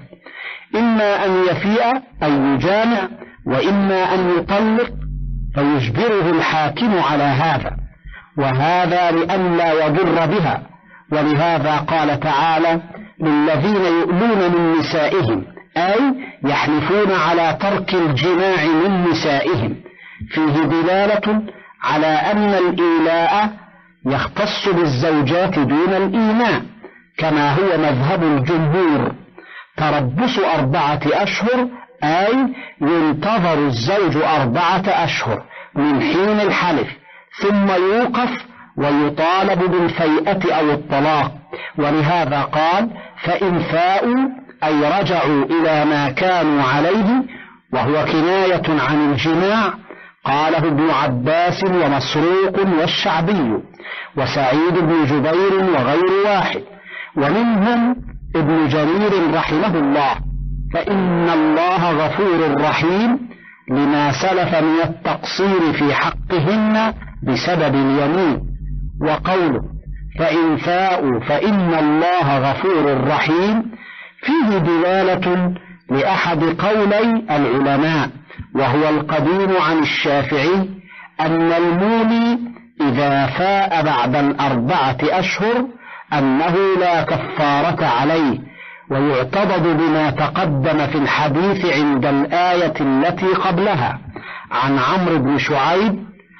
إما أن يفيء أي يجامع، وإما أن يطلق فيجبره الحاكم على هذا، وهذا لئلا يضر بها. ولهذا قال تعالى: للذين يؤلون من نسائهم، أي يحلفون على ترك الجماع من نسائهم. فيه دلالة على أن الإيلاء يختص بالزوجات دون الإيماء، كما هو مذهب الجمهور. تربص أربعة أشهر، أي ينتظر الزوج أربعة أشهر من حين الحلف، ثم يوقف ويطالب بالفيئة أو الطلاق. ولهذا قال: فإن فاءوا أي رجعوا إلى ما كانوا عليه، وهو كناية عن الجماع. قاله ابن عباس ومسروق والشعبي وسعيد بن جبير وغير واحد، ومنهم ابن جرير رحمه الله: فإن الله غفور رحيم لما سلف من التقصير في حقهن بسبب اليمين. وقوله: فإن فاءوا فإن الله غفور رحيم فيه دلالة لأحد قولي العلماء، وهو القديم عن الشافعي، أن المولي إذا فاء بعد الأربعة أشهر أنه لا كفارة عليه، ويعتضد بما تقدم في الحديث عند الآية التي قبلها عن عمرو بن شعيب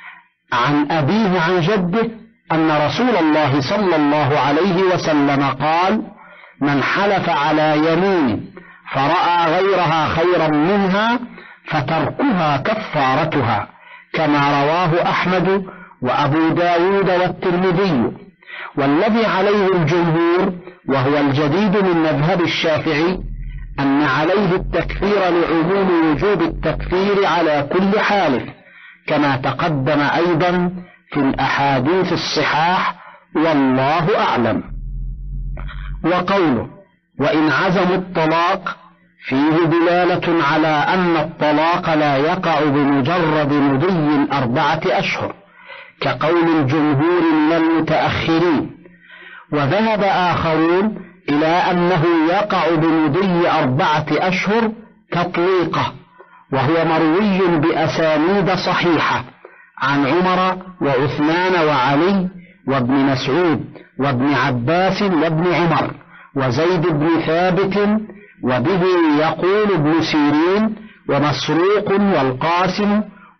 عن أبيه عن جده أن رسول الله صلى الله عليه وسلم قال: من حلف على يمين فرأى غيرها خيرا منها فتركها كفارتها، كما رواه أحمد وأبو داود والترمذي. والذي عليه الجمهور وهو الجديد من مذهب الشافعي أن عليه التكفير لعموم وجوب التكفير على كل حالف، كما تقدم أيضا في الأحاديث الصحاح، والله أعلم. وقوله وإن عزموا الطلاق فيه دلالة على أن الطلاق لا يقع بمجرد مضي أربعة أشهر كقول الجمهور من المتأخرين، وذهب آخرون إلى أنه يقع بمضي أربعة أشهر تطليقه، وهو مروي بأسانيد صحيحة عن عمر وعثمان وعلي وابن مسعود وابن عباس وابن عمر وزيد بن ثابت، وبه يقول ابن سيرين ومسروق والقاسم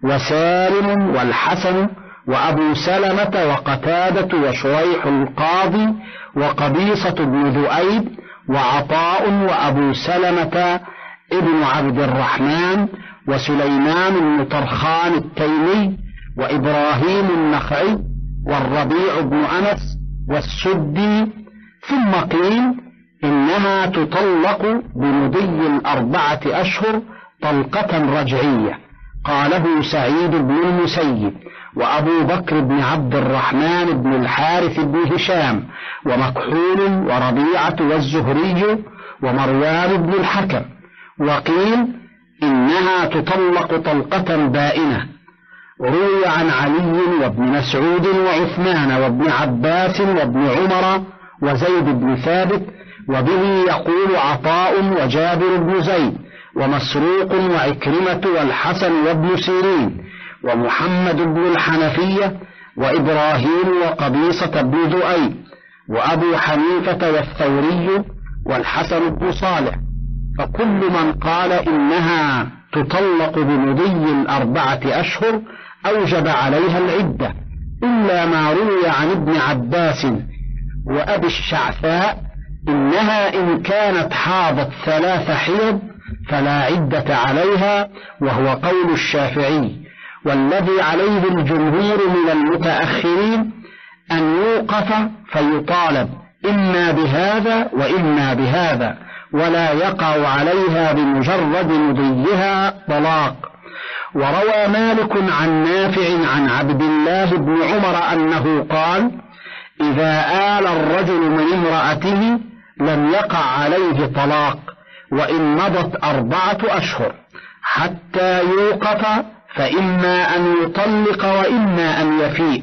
وسالم والحسن وأبو سلمة وقتادة وشريح القاضي وقبيصة بن ذؤيب وعطاء وأبو سلمة ابن عبد الرحمن وسليمان بن طرخان التيمي وإبراهيم النخعي والربيع بن أنس والسدي. ثم قيل إنها تطلق بمضي الأربعة أشهر طلقة رجعية، قاله سعيد بن المسيب وأبو بكر بن عبد الرحمن بن الحارث بن هشام ومكحول وربيعة والزهري ومروان بن الحكم. وقيل إنها تطلق طلقة بائنة. روي عن علي وابن مسعود وعثمان وابن عباس وابن عمر وزيد بن ثابت، وبه يقول عطاء وجابر بن زيد ومسروق وعكرمة والحسن وابن سيرين ومحمد بن الحنفية وإبراهيم وقبيصة بن ذؤيب وأبو حنيفة والثوري والحسن بن صالح. فكل من قال إنها تطلق بمضي الأربعة أشهر أوجب عليها العدة، إلا ما روي عن ابن عباس وأبي الشعثاء إنها إن كانت حاضت ثلاث حيض فلا عدة عليها، وهو قول الشافعي. والذي عليه الجمهور من المتأخرين أن يوقف فيطالب إما بهذا وإما بهذا، ولا يقع عليها بمجرد مضيها طلاق. وروى مالك عن نافع عن عبد الله بن عمر أنه قال: إذا آل الرجل من امرأته لم يقع عليه طلاق وإن مضت أربعة أشهر حتى يوقف، فإما أن يطلق وإما أن يفيء.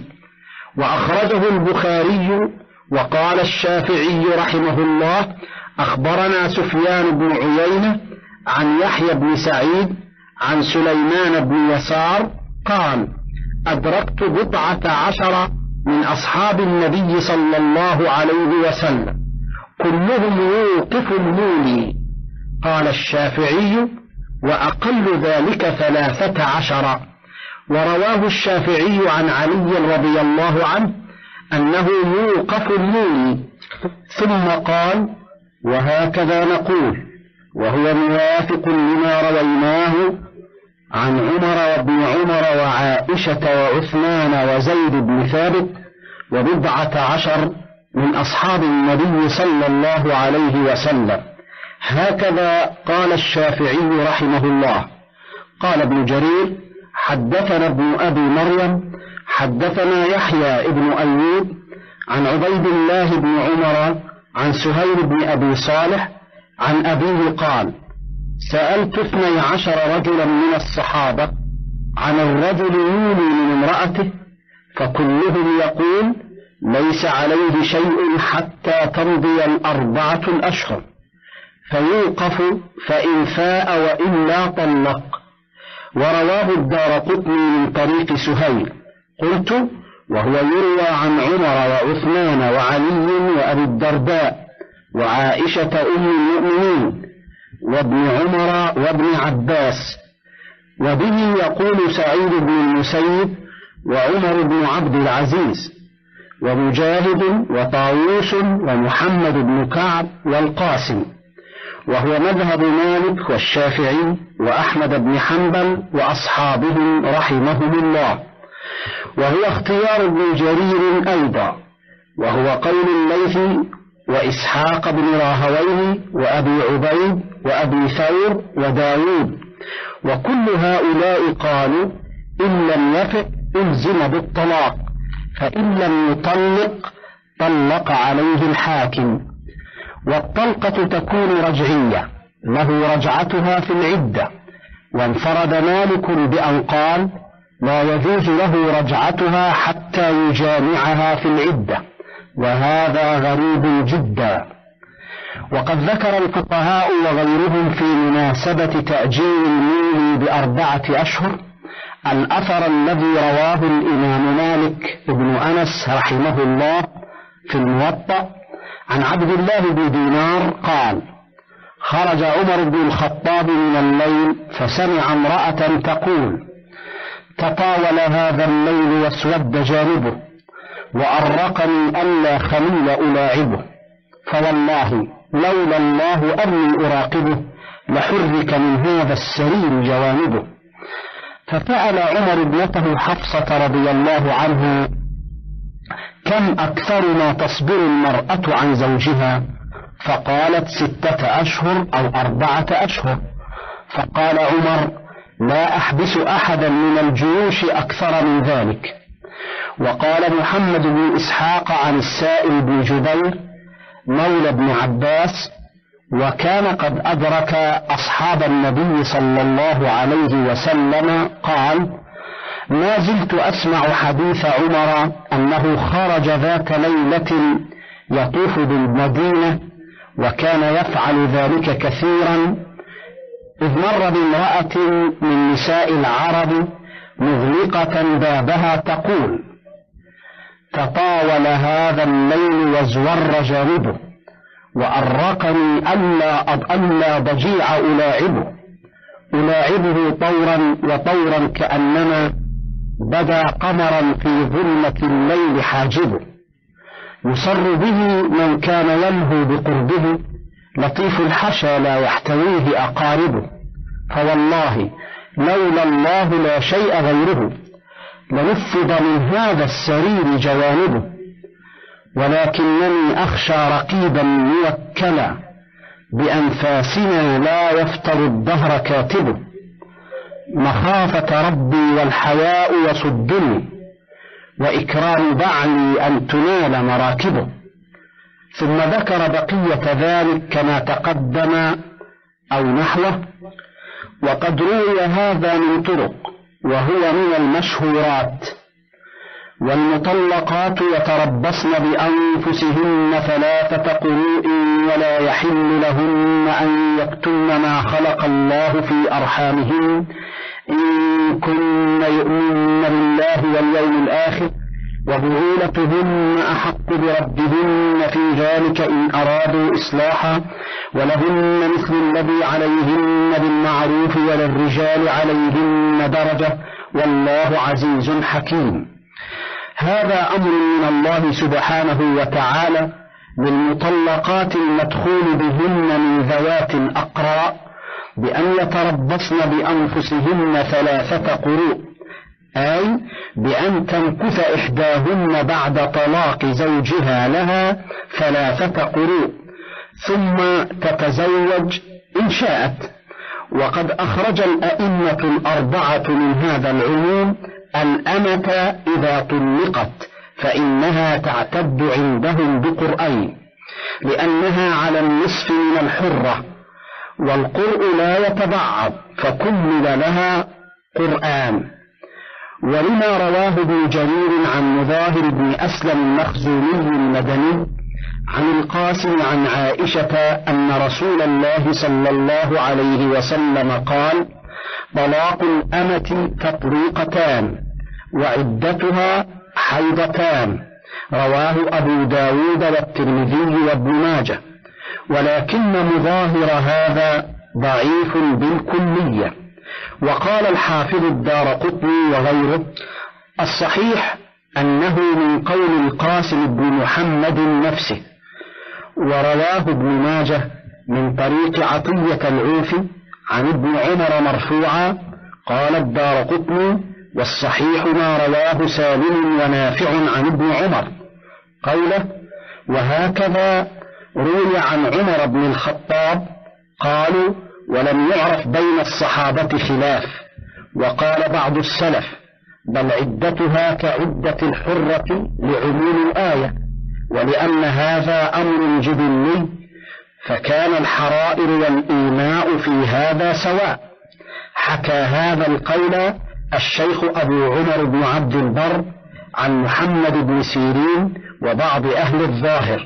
وأخرجه البخاري. وقال الشافعي رحمه الله: أخبرنا سفيان بن عيينة عن يحيى بن سعيد عن سليمان بن يسار قال: أدركت بضعة عشر من أصحاب النبي صلى الله عليه وسلم كلهم يوقف المولي. قال الشافعي: وأقل ذلك ثلاثة عشر. ورواه الشافعي عن علي رضي الله عنه أنه يوقف المولي، ثم قال: وهكذا نقول، وهو موافق لما رويناه عن عمر وابن عمر وعائشة وعثمان وزيد بن ثابت وبضعة عشر من أصحاب النبي صلى الله عليه وسلم. هكذا قال الشافعي رحمه الله. قال ابن جرير: حدثنا ابن أبي مريم حدثنا يحيى ابن أيوب عن عبيد الله بن عمر عن سهيل بن أبي صالح عن أبيه قال: سألت اثني عشر رجلا من الصحابة عن الرجل يولي من امرأته، فكلهم يقول: ليس عليه شيء حتى تمضي الأربعة الأشهر، فيوقف فإن فاء وإلا طلق. ورواه الدارقطني من طريق سهيل. قلت: وهو يروى عن عمر وعثمان وعلي وأبي الدرداء وعائشة أم المؤمنين وابن عمر وابن عباس. وبه يقول سعيد بن المسيب وعمر بن عبد العزيز ومجاهد وطاووس ومحمد بن كعب والقاسم. وهو مذهب مالك والشافعي وأحمد بن حنبل وأصحابهم رحمهم الله، وهو اختيار ابن جرير أيضا. وهو قول الليث وإسحاق بن راهويه وأبي عبيد وأبي ثور وداود، وكل هؤلاء قالوا إن لم يفق ألزم بالطلاق، فإن لم يطلق طلق عليه الحاكم. والطلقة تكون رجعية له رجعتها في العدة، وانفرد مالك بأن قال لا يجوز له رجعتها حتى يجامعها في العدة، وهذا غريب جدا. وقد ذكر الفقهاء وغيرهم في مناسبة تأجيل المولي بأربعة أشهر الأثر الذي رواه الإمام مالك بن أنس رحمه الله في الموطأ عن عبد الله بن دينار قال خرج عمر بن الخطاب من الليل فسمع امرأة تقول تطاول هذا الليل واسود جانبه وأرقني ألا خليل ألاعبه، فوالله لولا الله أني أراقبه لحرك من هذا السرير جوانبه. فسأل عمر ابنته حفصة رضي الله عنها كم أكثر ما تصبر المرأة عن زوجها؟ فقالت ستة أشهر أو أربعة أشهر. فقال عمر لا أحبس أحدا من الجيوش أكثر من ذلك. وقال محمد بن إسحاق عن السائل بن جبير مولى ابن عباس وكان قد أدرك أصحاب النبي صلى الله عليه وسلم قال ما زلت أسمع حديث عمر أنه خرج ذات ليلة يطوف بالمدينة وكان يفعل ذلك كثيرا، إذ مر بامرأة من نساء العرب مغلقة بابها تقول تطاول هذا الليل وازور جانبه وأرقني ألا ألا ضجيع ألاعبه ألاعبه طورا وطورا كأنما بدا قمرا في ظلمة الليل حاجبه، يسر به من كان يلهو بقربه لطيف الحشا لا يحتويه أقاربه، فوالله لولا الله لا شيء غيره لنفض من هذا السرير جوانبه، ولكنني أخشى رقيبا موكلا بأنفاسنا لا يفتر الدهر كاتبه، مخافة ربي والحياء يصدني وإكرام بعلي أن تنال مراكبه. ثم ذكر بقية ذلك كما تقدم أو نحوه. وقد روي هذا من طرق وهو من المشهورات. والمطلقات يتربصن بأنفسهن ثلاثة قروء ولا يحل لهن أن يكتمن ما خلق الله في أرحامهن إن كن يؤمن بالله واليوم الآخر وبعولتهن أحق بردهن في ذلك إن أرادوا إصلاحا ولهن مثل الذي عليهن بالمعروف وللرجال عليهن درجة والله عزيز حكيم. هذا أمر من الله سبحانه وتعالى للمطلقات المدخول بهن من ذوات أقراء بأن يتربصن بأنفسهن ثلاثة قروء، أي بأن تمكث إحداهن بعد طلاق زوجها لها ثلاثة قروء ثم تتزوج إن شاءت. وقد أخرج الأئمة الأربعة من هذا العموم الأمة إذا طلقت فإنها تعتد عندهم بقرئين لأنها على النصف من الحرة، والقرء لا يتبعض فكمل لها قرآن. ولما رواه ابن جرير عن مظاهر بن أسلم المخزومي المدني عن القاسم عن عائشة أن رسول الله صلى الله عليه وسلم قال طلاق الأمة تطليقتان وعدتها حيضتان، رواه أبو داود والترمذي وابن ماجه، ولكن مظاهر هذا ضعيف بالكلية. وقال الحافظ الدارقطني وغيره الصحيح أنه من قول القاسم بن محمد نفسه، ورواه ابن ماجه من طريق عطية العوفي عن ابن عمر مرفوعا. قال الدارقطني والصحيح ما رواه سالم ونافع عن ابن عمر. قوله: وهكذا روي عن عمر بن الخطاب. قالوا: ولم يعرف بين الصحابة خلاف. وقال بعض السلف: بل عدتها كعدة الحرة لعموم الآية، ولأن هذا أمر جبلي، فكان الحرائر والإيماء في هذا سواء. حكى هذا القول الشيخ أبو عمر بن عبد البر عن محمد بن سيرين وبعض أهل الظاهر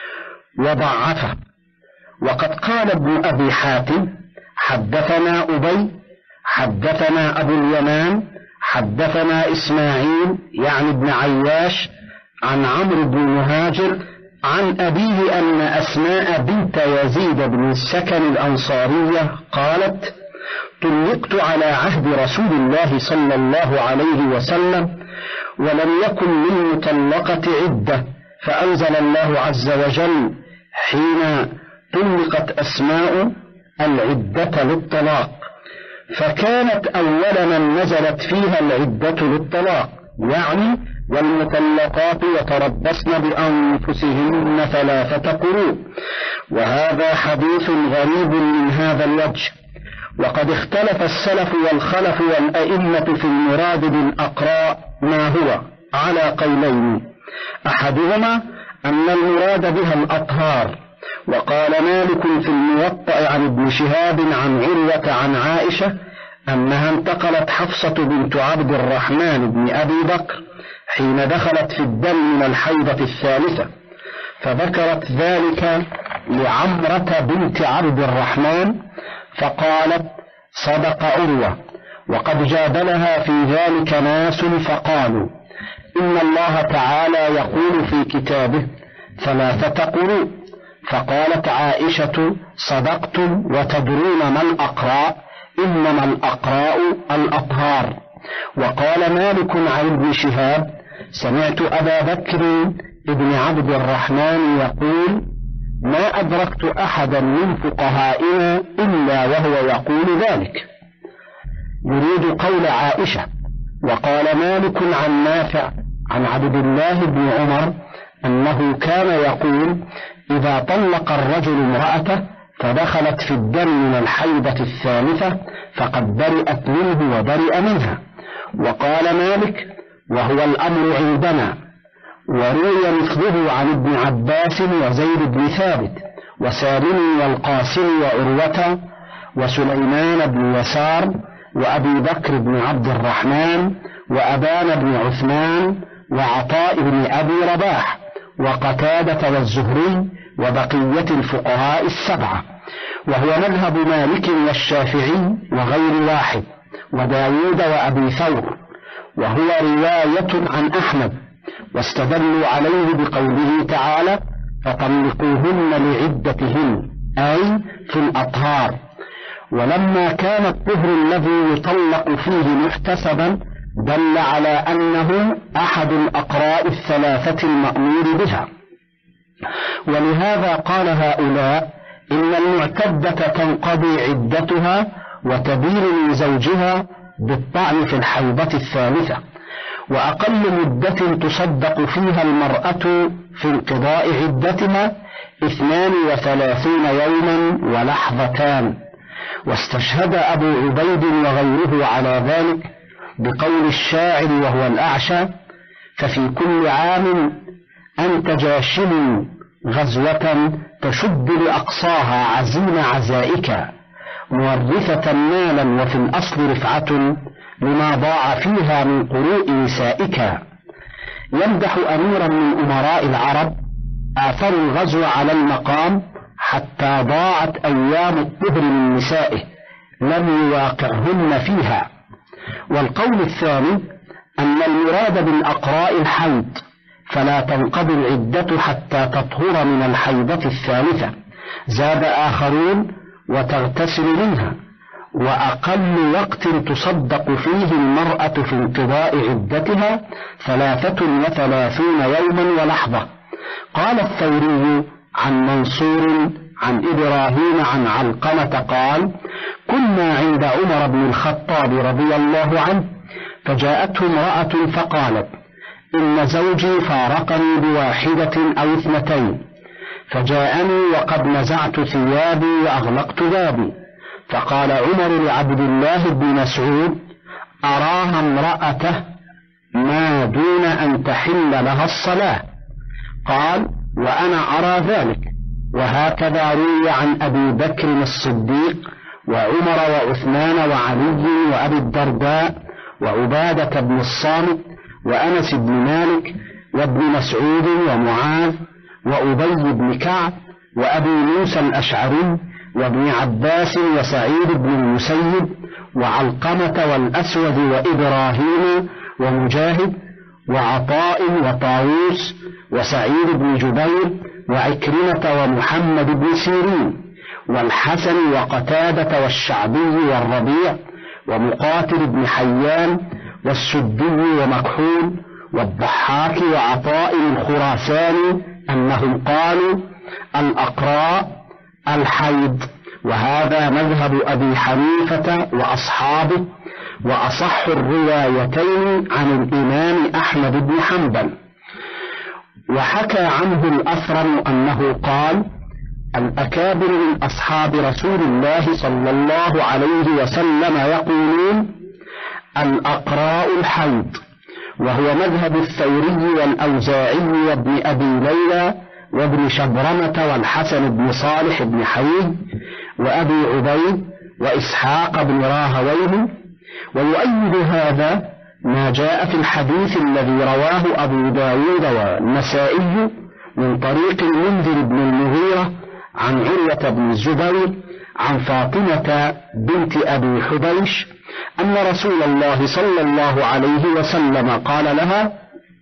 وضعفه. وقد قال ابن أبي حاتم: حدثنا أبي حدثنا أبو اليمان حدثنا إسماعيل يعني ابن عياش عن عمرو بن مهاجر عن أبيه أن أسماء بنت يزيد بن السكن الأنصارية قالت: طلقت على عهد رسول الله صلى الله عليه وسلم، ولم يكن للمطلقة عدة، فأنزل الله عز وجل حين طلقت أسماء العدة للطلاق، فكانت أول من نزلت فيها العدة للطلاق، يعني والمطلقات يتربصن بأنفسهن ثلاثة قروء. وهذا حديث غريب من هذا الوجه. وقد اختلف السلف والخلف والأئمة في المراد بالأقراء ما هو على قولين: أحدهما أن المراد بها الأطهار، وقال مالك في الموطأ عن ابن شهاب عن عروة عن عائشة أنها انتقلت حفصة بنت عبد الرحمن بن أبي بكر حين دخلت في الدم من الحيضة الثالثة، فذكرت ذلك لعمرة بنت عبد الرحمن فقالت: صدق عروة. وقد جادلها في ذلك ناس فقالوا: إن الله تعالى يقول في كتابه ثلاثة قروء. فقالت عائشة: صدقتم، وتدرون ما الأقراء، إنما الأقراء الأطهار. وقال مالك عن ابن شهاب: سمعت أبا بكر ابن عبد الرحمن يقول: ما أدركت أحدا من فقهائنا إلا وهو يقول ذلك، يريد قول عائشة. وقال مالك عن نافع عن عبد الله بن عمر أنه كان يقول: إذا طلق الرجل امرأته فدخلت في الدم من الحيضة الثالثة فقد برئت منه وبرئ منها. وقال مالك: وهو الأمر عندنا. وروي مثله عن ابن عباس وزيد بن ثابت وسالم والقاسم وعروة وسليمان بن يسار وأبي بكر بن عبد الرحمن وأبان بن عثمان وعطاء بن أبي رباح وقتادة والزهري وبقية الفقهاء السبعة. وهو مذهب مالك والشافعي وغير واحد وداود وأبي ثور، وهو رواية عن أحمد. واستدلوا عليه بقوله تعالى: فطلقوهن لعدتهن، أي في الأطهار. ولما كان الطهر الذي يطلق فيه محتسبا دل على أنه أحد الأقراء الثلاثة المأمور بها. ولهذا قال هؤلاء: إن المعتدة تنقضي عدتها وتبين من زوجها بالطعن في الحيضة الثالثة، وأقل مدة تصدق فيها المرأة في انقضاء عدتها اثنان وثلاثون يوما ولحظتان. واستشهد أبو عبيد وغيره على ذلك بقول الشاعر وهو الأعشى: ففي كل عام أنت جاشم غزوة تشد لأقصاها عزيم عزائك، مورثة مالا وفي الأصل رفعة لما ضاع فيها من قروء نسائك. يمدح أميرا من أمراء العرب آثر الغزو على المقام حتى ضاعت أيام الطهر من نسائه لم يواقعهن فيها. والقول الثاني أن المراد بالأقراء الحيض، فلا تنقضي العدة حتى تطهر من الحيضة الثالثة. زاد آخرون: وتغتسل منها. وأقل وقت تصدق فيه المرأة في انقضاء عدتها ثلاثة وثلاثون يوما ولحظة. قال الثوري عن منصور عن إبراهيم عن علقمة قال: كنا عند عمر بن الخطاب رضي الله عنه، فجاءته امرأة فقالت: إن زوجي فارقني بواحدة أو اثنتين، فجاءني وقد نزعت ثيابي وأغلقت بابي، فقال عمر لعبد الله بن مسعود: أراها امرأته ما دون أن تحل لها الصلاة. قال: وأنا أرى ذلك. وهكذا روي عن أبي بكر الصديق وعمر وعثمان وعلي وأبي الدرداء وعبادة بن الصامت وأنس بن مالك وابن مسعود ومعاذ وأبي بن كعب وأبي موسى الأشعري وابن عباس وسعيد بن المسيب وعلقمة والأسود وإبراهيم ومجاهد وعطاء وطاووس وسعيد بن جبير وعكرمة ومحمد بن سيرين والحسن وقتادة والشعبي والربيع ومقاتل بن حيان والسدي ومكحول والضحاك وعطاء الخراساني أنهم قالوا: الأقراء الحيض. وهذا مذهب أبي حنيفة وأصحابه، وأصح الروايتين عن الإمام أحمد بن حنبل. وحكى عنه الأثرم أنه قال: الأكابر من أصحاب رسول الله صلى الله عليه وسلم يقولون: الأقراء الحيض. وهو مذهب الثوري والأوزاعي وابن أبي ليلى وابن شبرمة والحسن بن صالح بن حي وأبي عبيد وإسحاق بن راهويه. ويؤيد هذا ما جاء في الحديث الذي رواه أبو داود والنسائي من طريق المنذر بن المغيرة عن عروة بن الزبير عن فاطمة بنت أبي حبيش أن رسول الله صلى الله عليه وسلم قال لها: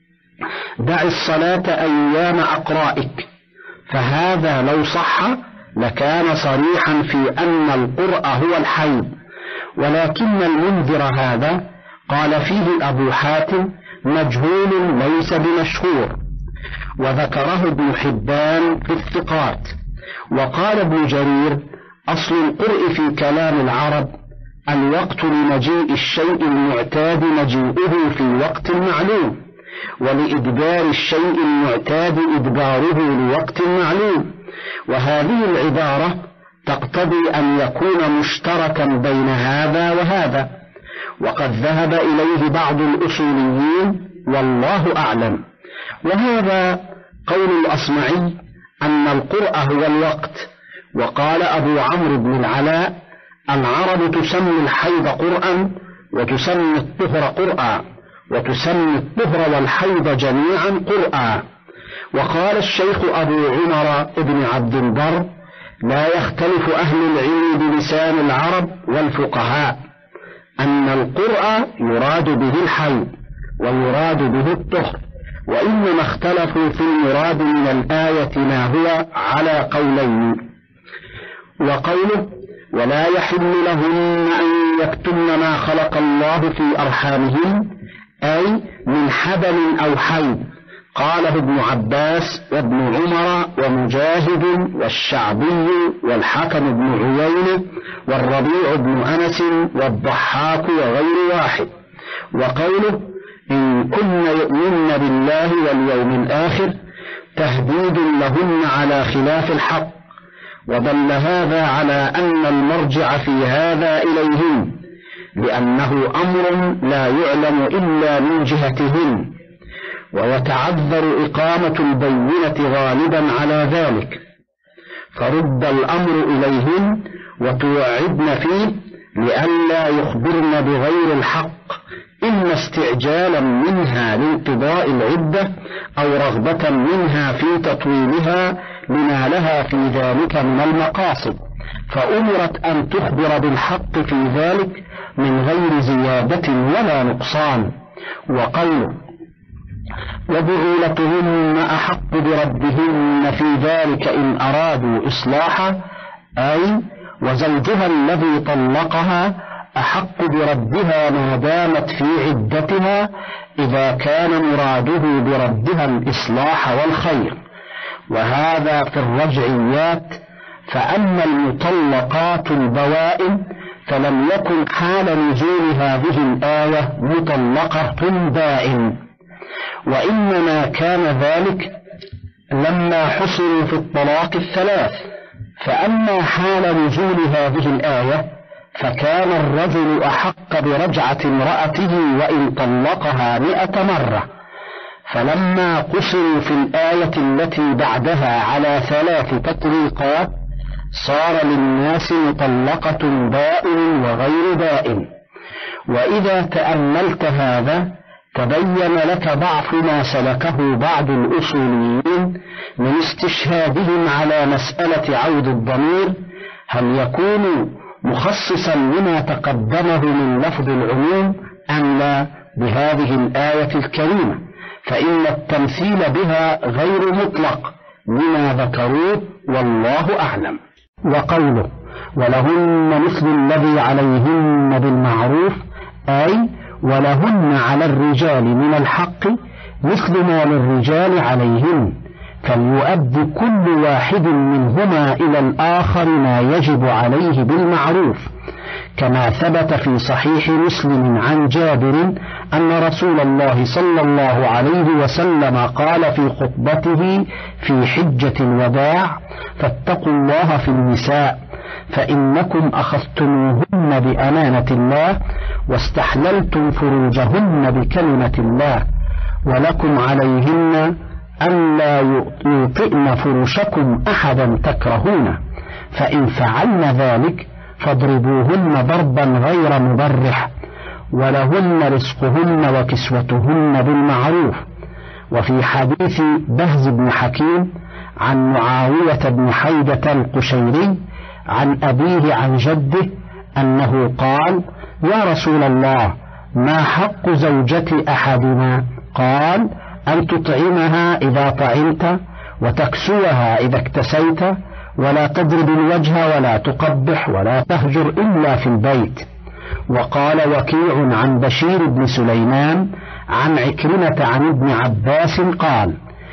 دع الصلاة أيام أقرائك. فهذا لو صح لكان صريحا في أن القرء هو الحيض، ولكن المنذر هذا قال فيه أبو حاتم مجهول ليس بمشهور، وذكره ابن حبان في الثقات. وقال ابن جرير: أصل القرء في كلام العرب الوقت لمجيء الشيء المعتاد مجيئه في وقت معلوم، ولإدبار الشيء المعتاد إدباره لوقت معلوم. وهذه العبارة تقتضي أن يكون مشتركا بين هذا وهذا، وقد ذهب إليه بعض الأصوليين والله أعلم. وهذا قول الأصمعي أن القرء هو الوقت. وقال أبو عمرو بن العلاء: العرب تسمي الحيض قرءا وتسمي الطهر قرءا وتسمي الطهر والحيض جميعا قرءا. وقال الشيخ أبو عمر بن عبد البر: لا يختلف أهل العلم بلسان العرب والفقهاء أن القرء يراد به الحيض ويراد به الطهر، وإنما اختلفوا في المراد من الآية ما هو على قولين. وقوله: ولا يحل لهن أن يكتمن ما خلق الله في أرحامهن، أي من حبل أو حيض. قاله ابن عباس وابن عمر ومجاهد والشعبي والحكم بن عيينة والربيع بن أنس والضحاك وغير واحد. وقوله: إن كن يؤمن بالله واليوم الآخر تهديد لهن على خلاف الحق، ودل هذا على أن المرجع في هذا إليهن، لأنه أمر لا يعلم إلا من جهتهن، ويتعذر إقامة البينة غالبا على ذلك، فرد الأمر إليهن وتوعدن فيه لئلا يخبرن بغير الحق، إما استعجالا منها لانقضاء العدة أو رغبة منها في تطويلها لما لها في ذلك من المقاصد، فأمرت أن تخبر بالحق في ذلك من غير زيادة ولا نقصان. وقوله: وبعولتهن أحق بردهن في ذلك إن أرادوا إصلاحا، أي وزوجها الذي طلقها أحق بردها ما دامت في عدتها إذا كان مراده بردها الإصلاح والخير. وهذا في الرجعيات. فأما المطلقات البوائن فلم يكن حال نزول هذه الآية مطلقة بائن. وإنما كان ذلك لما حصروا في الطلاق الثلاث. فأما حال نزول هذه الآية فكان الرجل أحق برجعة امرأته وإن طلقها مئة مرة، فلما قصروا في الآية التي بعدها على ثلاث تطليقات صار للناس مطلقة بائن وغير بائن. وإذا تأملت هذا تبين لك ضعف ما سلكه بعض الأصوليين من استشهادهم على مسألة عود الضمير، هل يكون مخصصا لما تقدمه من لفظ العموم أم لا بهذه الآية الكريمة، فإن التمثيل بها غير مطلق لما ذكروه والله أعلم. وقوله ولهن مثل الذي عليهن بالمعروف، أي ولهن على الرجال من الحق مثل ما للرجال عليهن، فليؤدي كل واحد منهما إلى الآخر ما يجب عليه بالمعروف، كما ثبت في صحيح مسلم عن جابر أن رسول الله صلى الله عليه وسلم قال في خطبته في حجة الوداع: فاتقوا الله في النساء فإنكم أخذتموهن بأمانة الله واستحللتم فروجهن بكلمة الله، ولكم عليهن ألا يطئن فرشكم أحدا تكرهونه، فإن فعلن ذلك فاضربوهن ضربا غير مبرح، ولهن رزقهن وكسوتهن بالمعروف. وفي حديث بهز بن حكيم عن معاوية بن حيدة القشيري عن أبيه عن جده أنه قال: يا رسول الله، ما حق زوجة أحدنا؟ قال: أن تطعمها إذا طعمت، وتكسوها إذا اكتسيت، ولا تضرب الوجه ولا تقبح ولا تهجر إلا في البيت. وقال وكيع عن بشير بن سليمان عن عكرمة عن ابن عباس قال: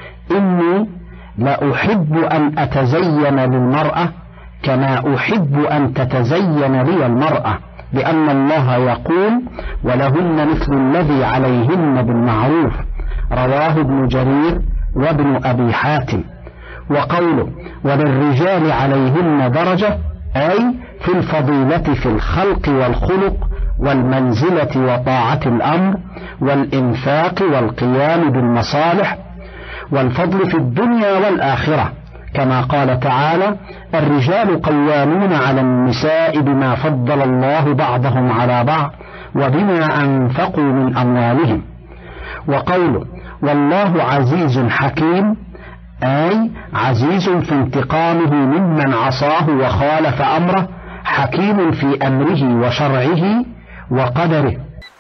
إني لأحب أن أتزين للمرأة كما أحب أن تتزين لي المرأة، لأن الله يقول: ولهن مثل الذي عليهن بالمعروف. رواه ابن جرير وابن أبي حاتم. وقوله وللرجال عليهن درجة، أي في الفضيلة في الخلق والخلق والمنزلة وطاعة الأمر والإنفاق والقيام بالمصالح والفضل في الدنيا والآخرة، كما قال تعالى: الرجال قوامون على النساء بما فضل الله بعضهم على بعض وبما أنفقوا من أموالهم. وقوله والله عزيز حكيم، أي عزيز في انتقامه ممن عصاه وخالف أمره، حكيم في أمره وشرعه وقدره.